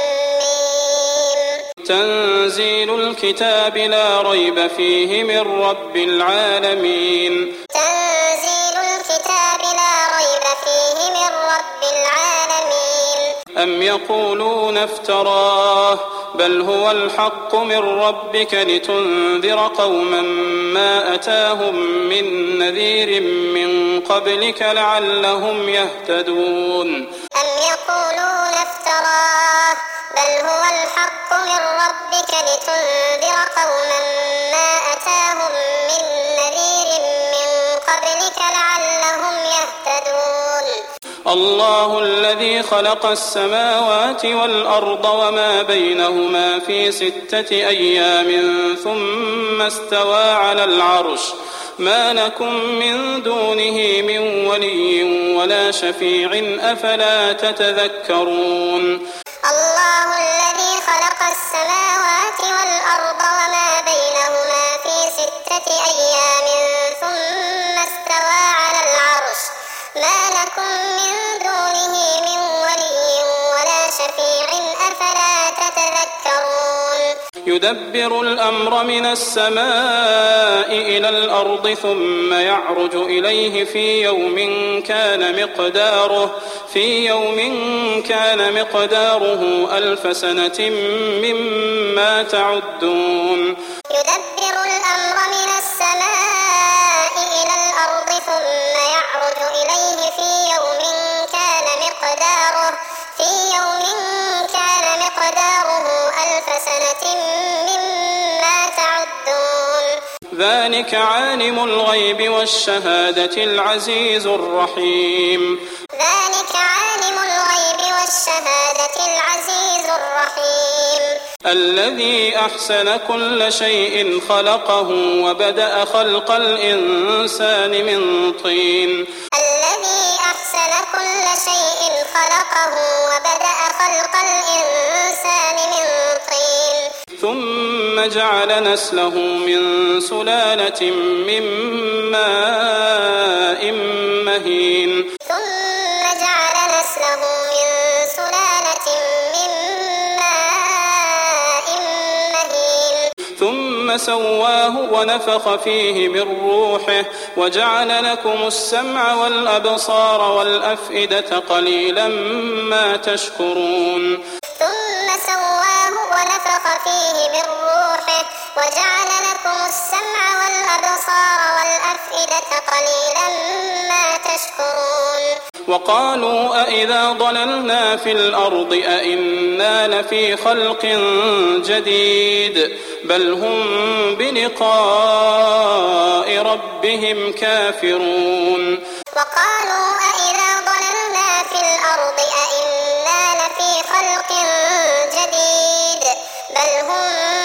ميم. تنزيل الكتاب لا ريب فيه من رب العالمين. تنزيل الكتاب لا ريب فيه من رب العالمين. أم يقولون افتراه بل هو الحق من ربك لتنذر قوما ما أتاهم من نذير من قبلك لعلهم يهتدون. أم يقولون افتراه بل هو الحق من ربك لتنذر قوما ما أتاهم من نذير من قبلك لعلهم يهتدون. الله الذي خلق السماوات والأرض وما بينهما في ستة أيام ثم استوى على العرش ما لكم من دونه من ولي ولا شفيع أفلا تتذكرون. الله الذي خلق السماوات والأرض وما بينهما في ستة أيام ثم استوى على العرش ما لكم من دونه من ولي ولا شفيع أفلا تتذكرون. يدبر الأمر من السماء إلى الأرض ثم يعرج إليه في يوم كان مقداره في يوم كان مقداره ألف سنة مما تعدون. يدبر الأمر من السماء إلى الأرض ثم يعرج إليه في يوم كان مقداره في يوم كان مقداره ألف سنة مما تعدون. ذلك عالم الغيب والشهادة العزيز الرحيم. ذلك عالم الغيب والشهادة العزيز الرحيم. الذي أحسن كل شيء خلقه وبدأ خلق الإنسان من طين. الذي أحسن كل شيء خلقه وبدأ خلق الإنسان من طين. ثم جعل نسله من سلالة من ماء مهين. ثم جعل نسله من سلالة من ماء مهين. ثم سواه ونفخ فيه من روحه وجعل لكم السمع والأبصار والأفئدة قليلا ما تشكرون. ثم سواه ونفخ فيه من روحه وجعل لكم السمع والأبصار والأفئدة قليلا ما تشكرون. وقالوا أإذا ضللنا في الأرض أإنا لفي خلق جديد بل هم بلقاء ربهم كافرون. وقالوا أإذا ضللنا في الأرض أإنا لفي خلق جديد بل هم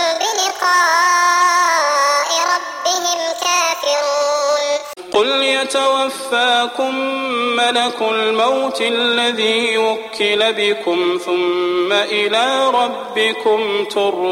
بلقاء ربهم كافرون. قل يتوفاكم ملك الموت الذي وكل بكم ثم إلى ربكم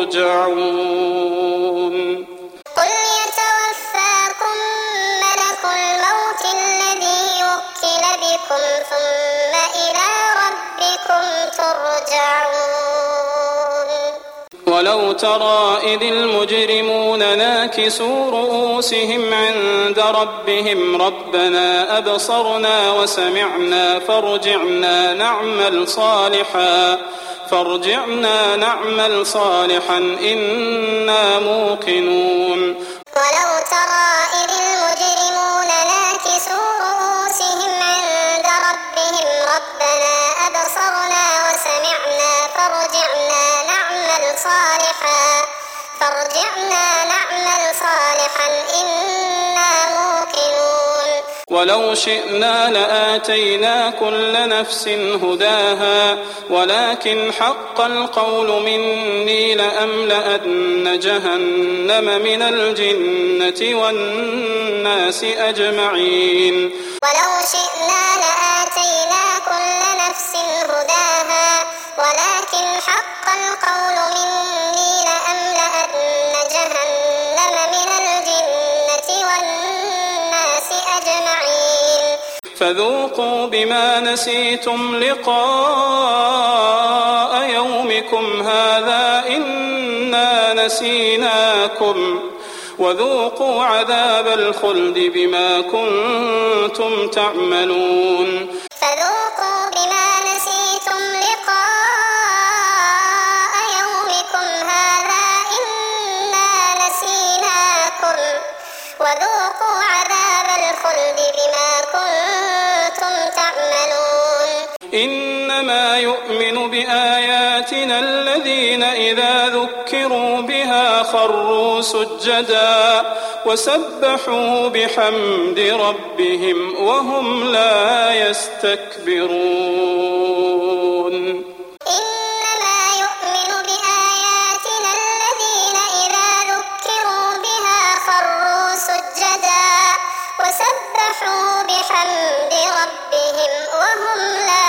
ترجعون. قل يتوفاكم ملك الموت الذي وكل بكم ثم إلى ربكم ترجعون. ولو ترى إذ المجرمون ناكسوا رؤوسهم عند ربهم ربنا أبصرنا وسمعنا فارجعنا نعمل صالحا فارجعنا نعمل صالحا إنا موقنون. ولو ترى إذ المجرمون ناكسوا رؤوسهم عند ربهم ربنا أبصرنا وسمعنا فارجعنا نعمل صالحا فارجعنا نعمل صالحا إنا موقنون. ولو شئنا لآتينا كل نفس هداها ولكن حق القول مني لأملأن جهنم من الجنة والناس أجمعين. ولو شئنا لآتينا كل نفس هداها ولكن حق القول مني لأملأن جهنم من الجنة والناس أجمعين. فذوقوا بما نسيتم لقاء يومكم هذا إنا نسيناكم وذوقوا عذاب الخلد بما كنتم تعملون. فذوقوا بما نسيتم لقاء يومكم هذا إنا نسيناكم وذوقوا عذاب الخلد بما كنتم تعملون. إنما يؤمن بآياتنا الذين إذا ذكروا بها خروا سجدا وسبحوا بحمد ربهم وهم لا يستكبرون. إنما يؤمن بآياتنا الذين إذا ذكروا بها خروا سجدا وسبحوا بحمد ربهم وهم لا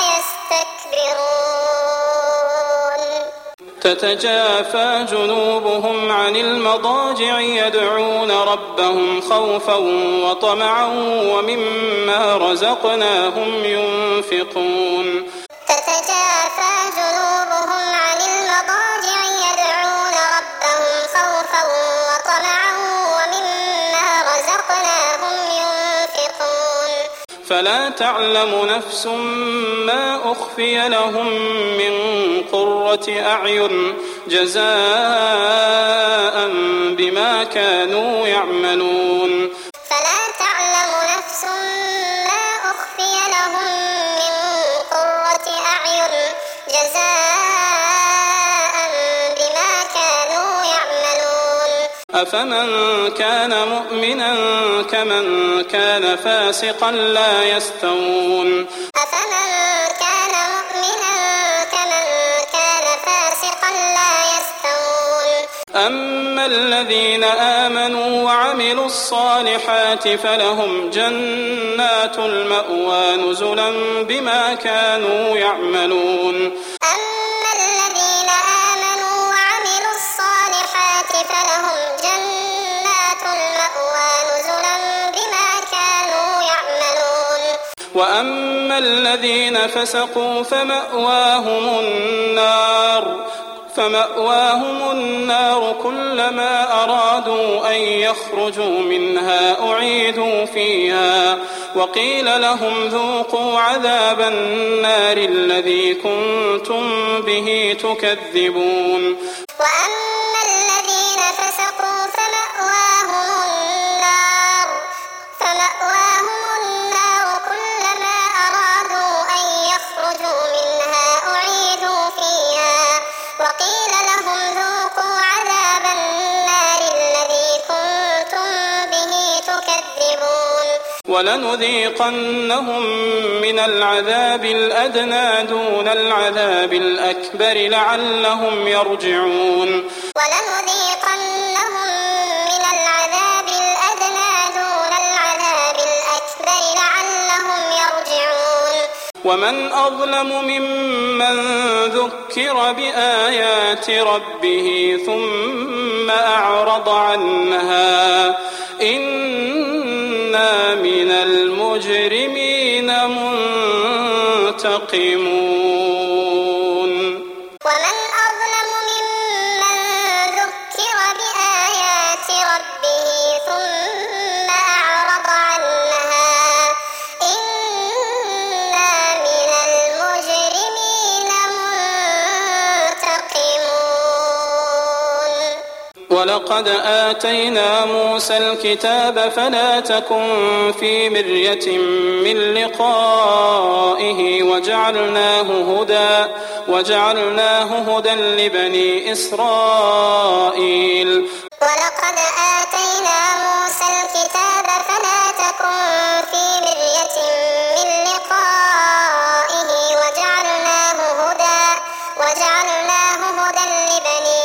يستكبرون. تتجافى جنوبهم عن المضاجع يدعون ربهم خوفا وطمعا ومما رزقناهم ينفقون. تتجافى جنوبهم عن المضاجع يدعون ربهم خوفا وطمعا ومما رزقناهم ينفقون. فلا تعلم نفس ما أخفي لهم من قرة أعين جزاء بما كانوا يعملون. فلا تعلم نفس ما أخفي لهم من قرة أعين جزاء بما كانوا يعملون. أفمن كان مؤمنا كمن كان فاسقا لا يستوون. أفمن كان مؤمنا كمن كان فاسقا لا يستوون. أما الذين آمنوا وعملوا الصالحات فلهم جنات المأوى نزلا بما كانوا يعملون. أما الذين آمنوا وعملوا الصالحات فلهم جنات المأوى نزلا بما كانوا يعملون. وأما الذين فسقوا فمأواهم النار فمأواهم النار كلما أرادوا أن يخرجوا منها أعيدوا فيها وقيل لهم ذوقوا عذاب النار الذي كنتم به تكذبون. وأما الذين فسقوا فمأواهم النار فمأواهم النار كلما أرادوا أن يخرجوا منها أعيدوا فيها وقيل لهم ذوقوا عذاب النار الذي كنتم به تكذبون. ولنذيقنهم من العذاب الأدنى دون العذاب الأكبر لعلهم يرجعون. ولنذيقنهم من العذاب الأدنى دون العذاب الأكبر لعلهم يرجعون. ومن أظلم ممن ذكر بآيات ربه ثم أعرض عنها إنا من المجرمين منتقمون. ومن أظلم ممن ولقد آتينا موسى الكتاب فلا تكن في مرية من لقائه وجعلناه هدى وجعلناه هدى لبني إسرائيل. ولقد آتينا موسى الكتاب فلا تكن في مرية من لقائه وجعلناه هدى وجعلناه هدى لبني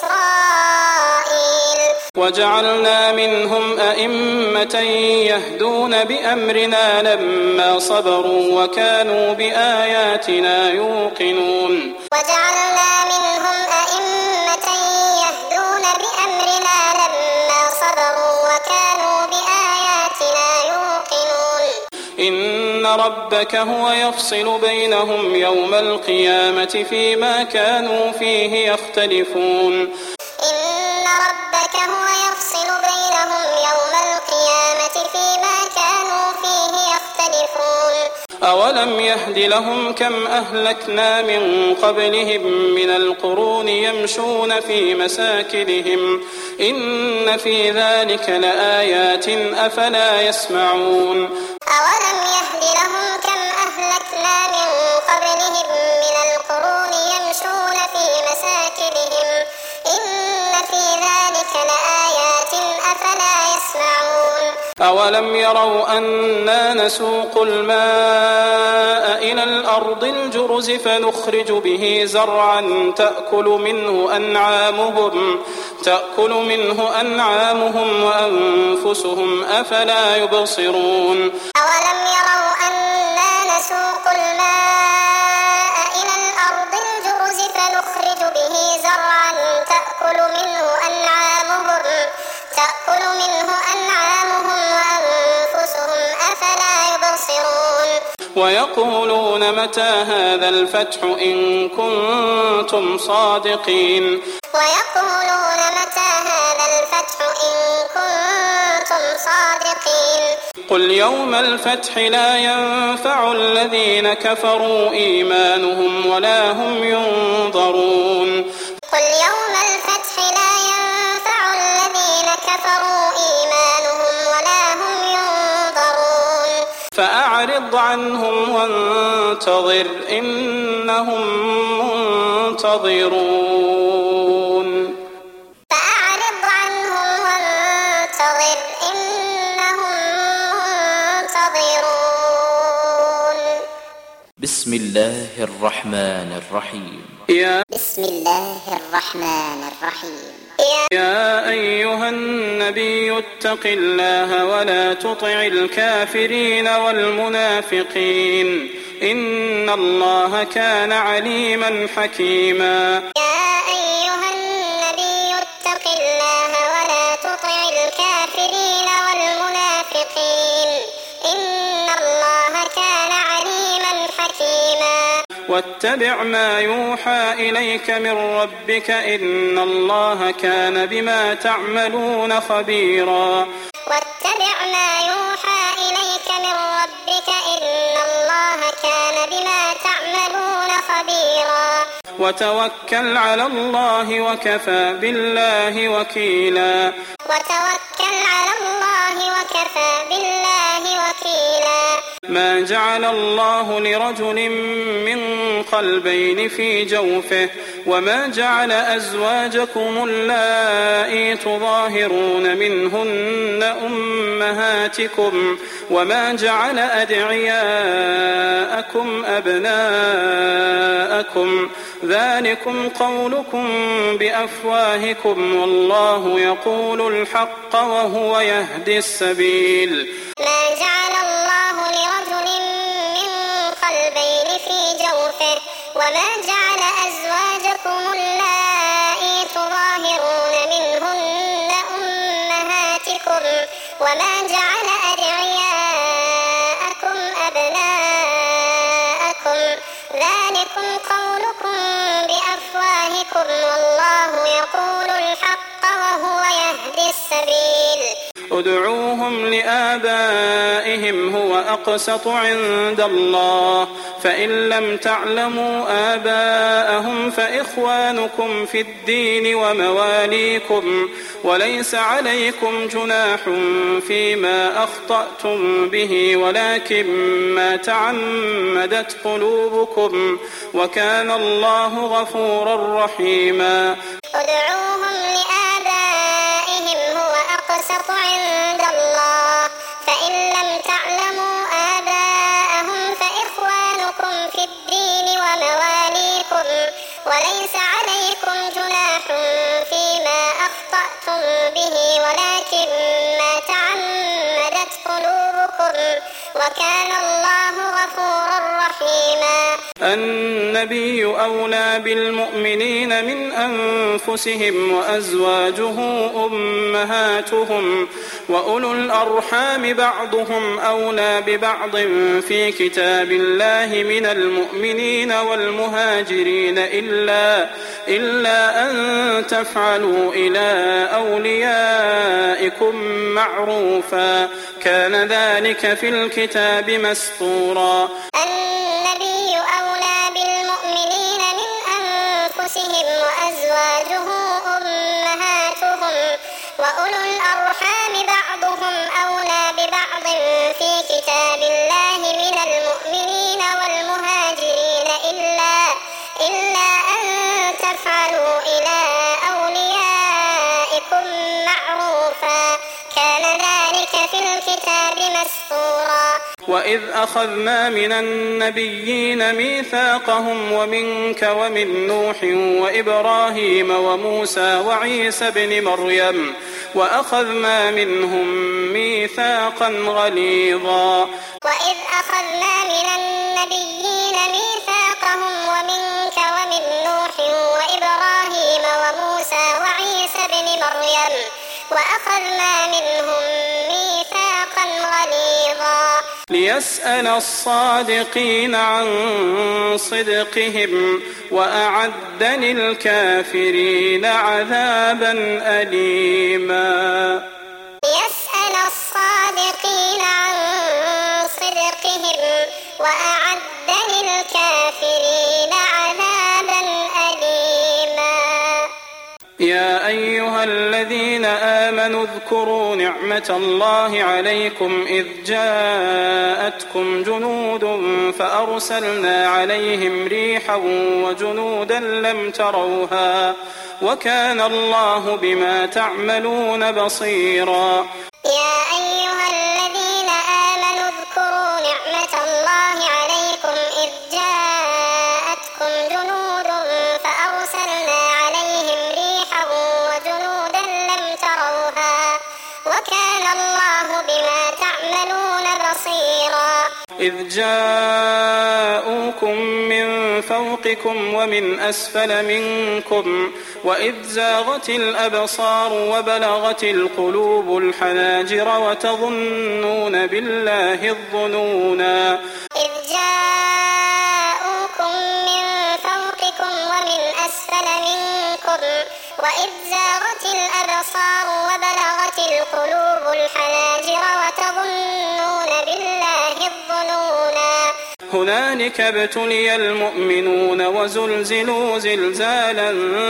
إسرائيل. وجعلنا منهم أئمة يهدون بأمرنا لما صبروا وكانوا بآياتنا يوقنون. وجعلنا منهم أئمة يهدون بأمرنا لما صبروا وكانوا بآياتنا يوقنون. إن ربك هو يفصل بينهم يوم القيامة فيما كانوا فيه يختلفون. إن ربك هو يفصل بينهم يوم القيامة فيما كانوا فيه يختلفون. أولم يهد لهم كم أهلكنا من قبلهم من القرون يمشون في مساكنهم إن في ذلك لآيات أفلا يسمعون. أولم يهد لهم كم أهلكنا من قبلهم من القرون يمشون في مساكنهم إن في ذلك لآيات أفلا يسمعون. أولم يروا أنا نسوق الماء إلى الأرض الجرز فنخرج به زرعا تأكل منه أنعامهم تأكل منه أنعامهم وأنفسهم أفلا يبصرون. أولم يروا أنا نسوق الماء إلى الأرض الجرز فنخرج به زرعا تأكل منه أنعامهم تأكل منه أنعامهم وأنفسهم أفلا يبصرون. ويقولون متى هذا الفتح إن كنتم صادقين. ويقولون متى هذا الفتح إن كنتم صادقين. قل يوم الفتح لا ينفع الذين كفروا إيمانهم ولا هم ينظرون. قل يوم الفتح لا ينفع الذين كفروا إيمانهم ولا هم ينظرون. فأعرض عنهم وانتظر إنهم منتظرون. فأعرض عنهم وانتظر إنهم منتظرون. بسم الله الرحمن الرحيم. يا بسم الله الرحمن الرحيم. يا أيها النبي اتق الله ولا تطع الكافرين والمنافقين إن الله كان عليما حكيما. يا أيها النبي اتق الله ولا تطع الكافرين والمنافقين إن الله كان عليما حكيما. واتبع ما يوحى إليك من ربك إن الله كان بما تعملون خبيرا. واتبع ما يوحى إليك من ربك إن الله كان بما تعملون خبيرا. وتوكل على الله وكفى بالله وكيلا. وتوكل على الله وكفى بالله وكيلا. ما جعل الله لرجل من قلبين في جوفه وما جعل أزواجكم اللائي تظاهرون منهن أمهاتكم وما جعل أدعياءكم أبناءكم ذلكم قولكم بأفواهكم والله يقول الحق وهو يهدي السبيل. ما جعل الله لرجل من قلبين في جوفه وما جعل أزواجكم اللائي تظاهرون منهن أمهاتكم وما جعل أدعياءكم أبناءكم ذلكم قولكم بأفواهكم والله يقول الحق وهو يهدي السبيل. ادعوهم لآبائهم هو أقسط عند الله فإن لم تعلموا آباءهم فإخوانكم في الدين ومواليكم وليس عليكم جناح فيما أخطأتم به ولكن ما تعمدت قلوبكم وكان الله غفورا رحيما. ادعوهم لآبائهم هو أقسط عند الله فإن لم تعلموا آباءهم فإخوانكم في الدين ومواليكم وليس عليكم جناح فيما أخطأتم به ولكن ما تعمدت قلوبكم وكان الله غفورا رحيما. النبي أولى بالمؤمنين من أنفسهم وأزواجه أمهاتهم وأولو الأرحام بعضهم أولى ببعض في كتاب الله من المؤمنين والمهاجرين إلا, إلا أن تفعلوا إلى أوليائكم معروفا كان ذلك في الكتاب مسطورا. النبي أولى بالمؤمنين من أنفسهم وأزواجه أمهاتهم وأولو الأرحام بعضهم أولى ببعض في كتاب الله من المؤمنين والمهاجرين إلا, إلا أن تفعلوا إلى أوليائكم معروفا كان ذلك في الكتاب مسطورا. وإذ أخذنا من النبيين ميثاقهم ومنك ومن نوح وإبراهيم وموسى وعيسى بن مريم وأخذنا منهم ميثاقا غليظا. وإذ أخذنا من النبيين ميثاقهم ومنك ومن نوح وإبراهيم وموسى وعيسى بن مريم وأخذنا منهم ميثاقا غليظا. ليسأل الصادقين عن صدقهم وأعد للكافرين عذابا أليما. ليسأل الصادقين عن صدقهم وأعد للكافرين عذابا أليما. يا أيها الذين آمنوا اذكروا نعمة الله عليكم إذ جاءتكم جنود فأرسلنا عليهم ريحا وجنودا لم تروها وكان الله بما تعملون بصيرا. يا أيها الذين آمنوا اذكروا نعمة الله عليكم إذ جاءتكم جنود فأرسلنا عليهم ريحا وجنودا لم تروها وكان الله بما تعملون بصيرا. إذ جاءوكم من فوقكم ومن أسفل منكم وإذ زاغت الأبصار وبلغت القلوب الحناجر وتظنون بالله الظنونا. إذ جاءوكم من فوقكم ومن أسفل منكم وإذ زاغت الأبصار وبلغت القلوب الحناجر وتظنون بالله الظنونا. هنالك ابتلي المؤمنون وزلزلوا زلزالا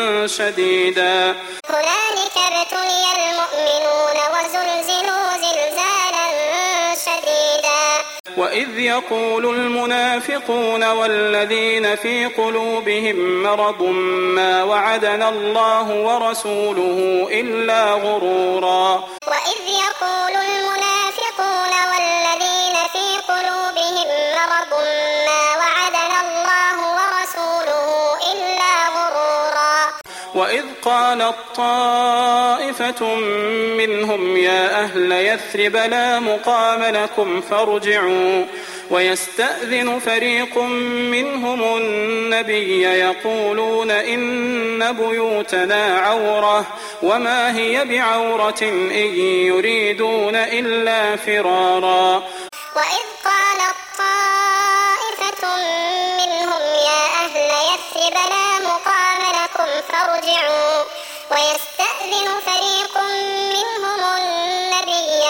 شديدا. هنالك ابتلي المؤمنون وزلزلوا زلزالا شديدا. وإذ يقول المنافقون والذين في قلوبهم مرض ما وعدنا الله ورسوله إلا غرورا. وإذ يقول المنافقون والذين في قلوبهم مرض ما وعدنا الله ورسوله إلا غرورا. وإذ قالت طائفة منهم يا أهل يثرب لا مقام لكم فارجعوا ويستأذن فريق منهم النبي يقولون إن بيوتنا عورة وما هي بعورة إن يريدون إلا فرارا. وإذ قالت طائفة منهم يا أهل يثرب لا مقام لكم فارجعوا ويستأذن فريق منهم النبي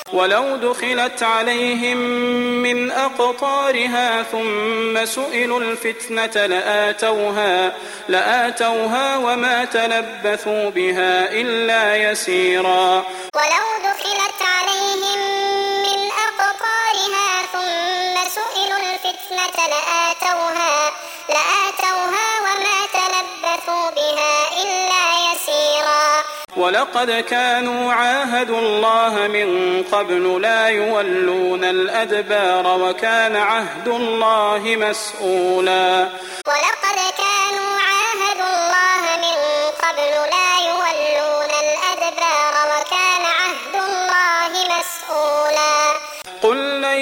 ولو دخلت عليهم من أقطارها ثم سئلوا الفتنة لآتوها, لآتوها وما تلبثوا بها إلا يسيرا. ولو دخلت عليهم من أقطارها ثم سئلوا الفتنة لآتوها, لآتوها وما تلبثوا بها إلا يسيرا. ولقد كانوا عاهدوا الله من قبل لا يولون الأدبار وكان عهد الله مسؤولا. ولقد كانوا عاهدوا الله من قبل لا يولون الأدبار وكان عهد الله مسؤولا. قل لن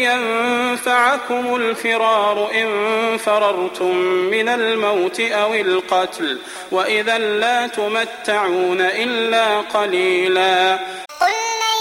ينفعكم الفرار إن فررتم من الموت أو القتل وإذا لا تمتعون إلا قليلا. قل لن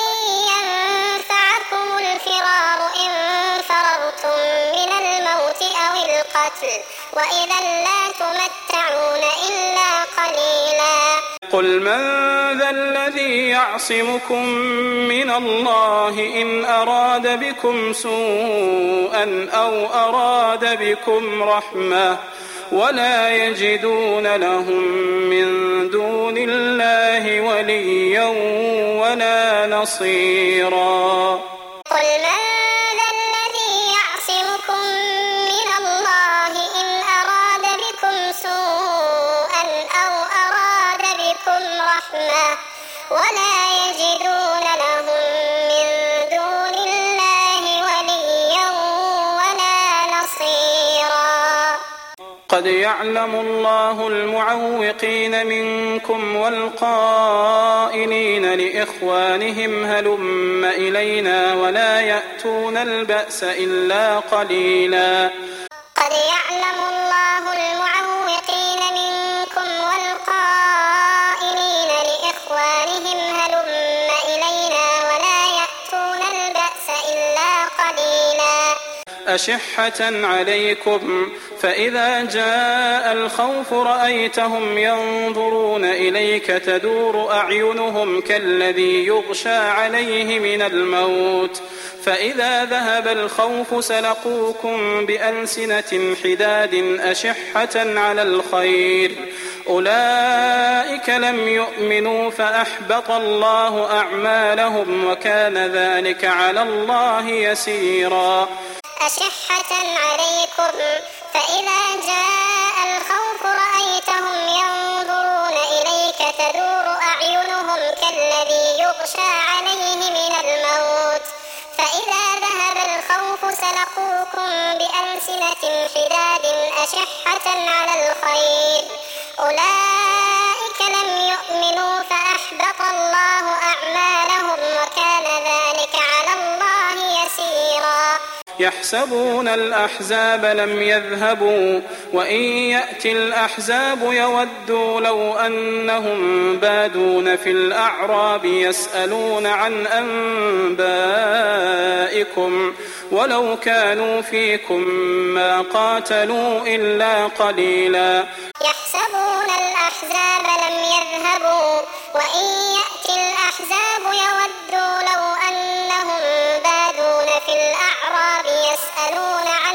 ينفعكم الفرار إن فررتم من الموت أو القتل وإذا لا تمتعون إلا قليلا. قل من ذا الذي يعصمكم من الله إن أراد بكم سوءا أو أراد بكم رحمة ولا يجدون لهم من دون الله وليا ولا نصيرا. قل من ذا الذي يعصمكم من الله إن أراد بكم سوءا أو أراد بكم رحمة ولا يجدون لهم من دون الله وليا ولا نصيرا. قد يعلم الله المعوقين منكم والقائلين لإخوانهم هلم إلينا ولا يأتون البأس إلا قليلا. قد يعلم الله المعوقين منكم والقائلين لإخوانهم هلم إلينا ولا يأتون البأس إلا قليلا. أشحة عليكم فإذا جاء الخوف رأيتهم ينظرون إليك تدور أعينهم كالذي يغشى عليه من الموت فإذا ذهب الخوف سلقوكم بألسنة حداد أشحة على الخير أولئك لم يؤمنوا فأحبط الله أعمالهم وكان ذلك على الله يسيرا. أشحة عليكم فإذا جاء الخوف رأيتهم ينظرون إليك تدور أعينهم كالذي يغشى عليه من الموت فإذا ذهب الخوف سلقوكم بألسنة حداد أشحة على الخير أولئك لم يؤمنوا فأحبط الله أعمالهم وكان ذلك على الله يسيرا. يحسبون الأحزاب لم يذهبوا وإن يأتي الأحزاب يودوا لو أنهم بادون في الأعراب يسألون عن أنبائكم ولو كانوا فيكم ما قاتلوا إلا قليلا. يحسبون الأحزاب لم يذهبوا وإن يأتي الأحزاب يودوا لو أنهم بادون في الأعراب يسألون عن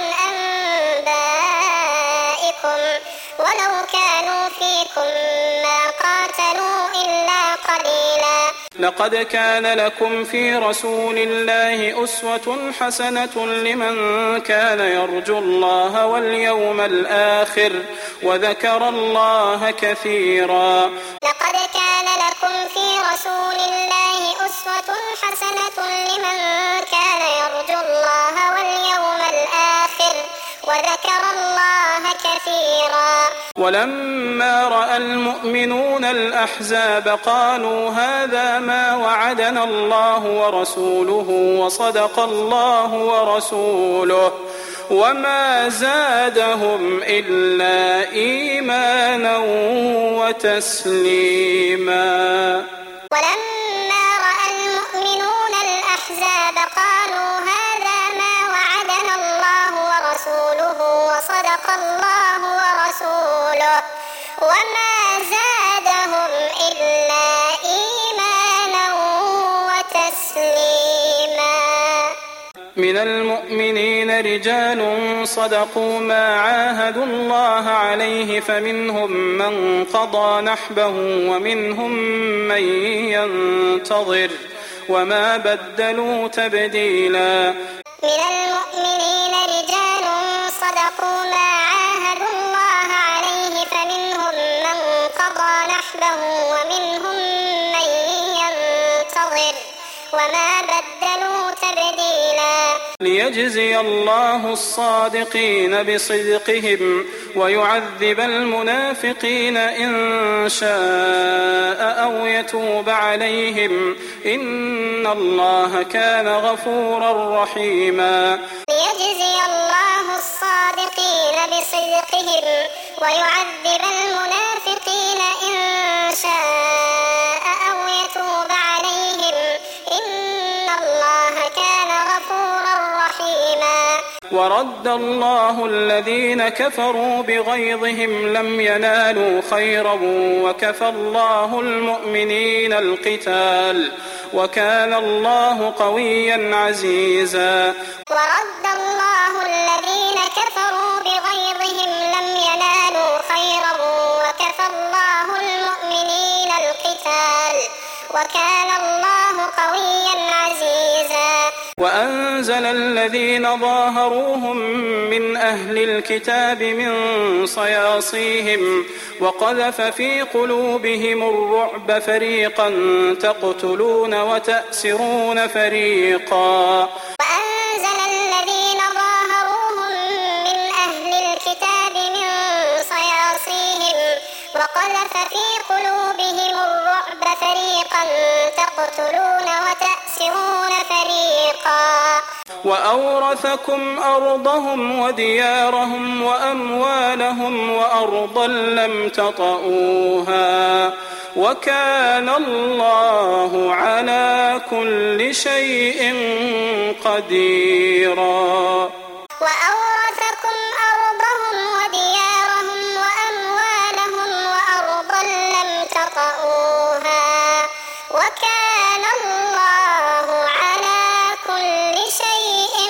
أنبائكم ولو كانوا فيكم ما قاتلوا إلا قليلا. لقد كان لكم في رسول الله أسوة حسنة لمن كان يرجو الله واليوم الآخر وذكر الله كثيرا. لقد كان لكم في رسول الله أسوة حسنة لمن كان يرجو الله واليوم الآخر وذكر الله كثيرا. ولما رأى المؤمنون الأحزاب قالوا هذا ما وعدنا الله ورسوله وصدق الله ورسوله وما زادهم إلا إيمانا وتسليما. ولما رأى المؤمنون الأحزاب قالوا هذا ما وعدنا الله ورسوله وصدق الله ورسوله وما زادهم إلا إيمانا وتسليما. من المؤمنين رجال صدقوا ما عاهدوا الله عليه فمنهم من قضى نحبه ومنهم من ينتظر وما بدلوا تبديلا. من المؤمنين رجال صدقوا ما عاهدوا الله عليه فمنهم من قضى نحبه ومنهم من ينتظر وما بدلوا تبديلا. ليجزي الله الصادقين بصدقهم ويعذب المنافقين إن شاء أو يتوب عليهم إن الله كان غفورا رحيما. ليجزي الله الصادقين بصدقهم ويعذب المنافقين إن شاء أو يتوب عليهم إن الله كان غفورا رحيما. ورد الله الذين كفروا بغيظهم لم ينالوا خيرا وكفى الله المؤمنين القتال وكان الله قويا عزيزا. ورد الله الذين كفروا بغيظهم لم ينالوا خيرا وكفى الله المؤمنين القتال وكان الله قويا عزيزا. وأنزل الذين ظاهروهم من أهل الكتاب من صياصيهم وقذف في قلوبهم الرعب فريقا تقتلون وتأسرون فريقا. وأنزل الذين ظاهروهم من أهل الكتاب من صياصيهم وقذف في قلوبهم الرعب فريقا تقتلون وتأسرون فريقا. وأورثكم أرضهم وديارهم وأموالهم وأرضا لم تطئوها وكان الله على كل شيء قديرا. وأورثكم أرضهم وديارهم وأموالهم وأرضا لم تطئوها وكان الله على كل شيء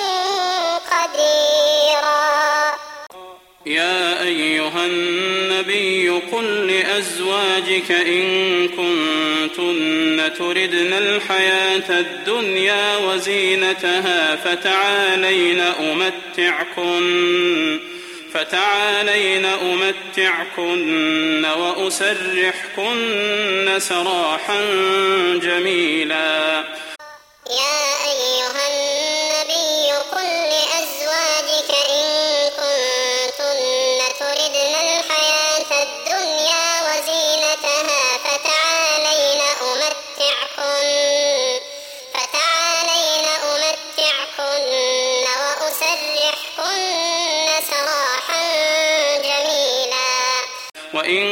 قديرا. يا أيها النبي قل لأزواجك إن كنتن تردن الحياة الدنيا وزينتها فتعالين أمتعكن فتعالين أمتعكن وأسرحكن سراحا جميلا. يا أيها النبي قل لأزواجك إن كنتن تردن الحياة الدنيا وزينتها فتعالين أمتعكن فتعالين أمتعكن وأسرحكن سراحا جميلا. وإن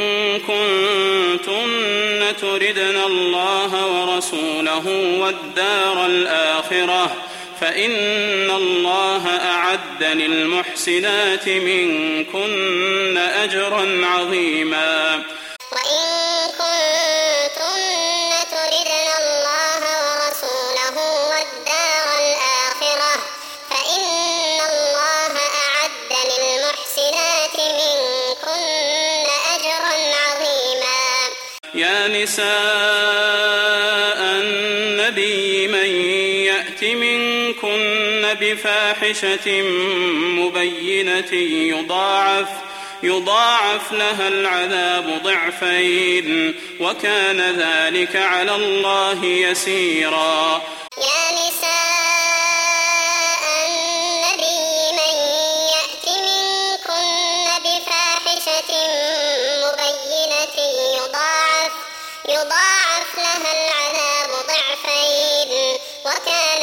كنتن تردن الله ورسوله والدار الآخرة فإن الله أعد للمحسنات منكن أجرا عظيما. وإن كنتن تردن الله ورسوله والدار الآخرة فإن الله أعد للمحسنات منكن أجرا عظيما. يا نساء النبي من يأت منكن بفاحشة مبينة يضاعف يضاعف لها العذاب ضعفين وكان ذلك على الله يسيرا. يا نساء النبي من يأت منكن بفاحشة مبينة يضاعف يضاعف لها العذاب ضعفين وكان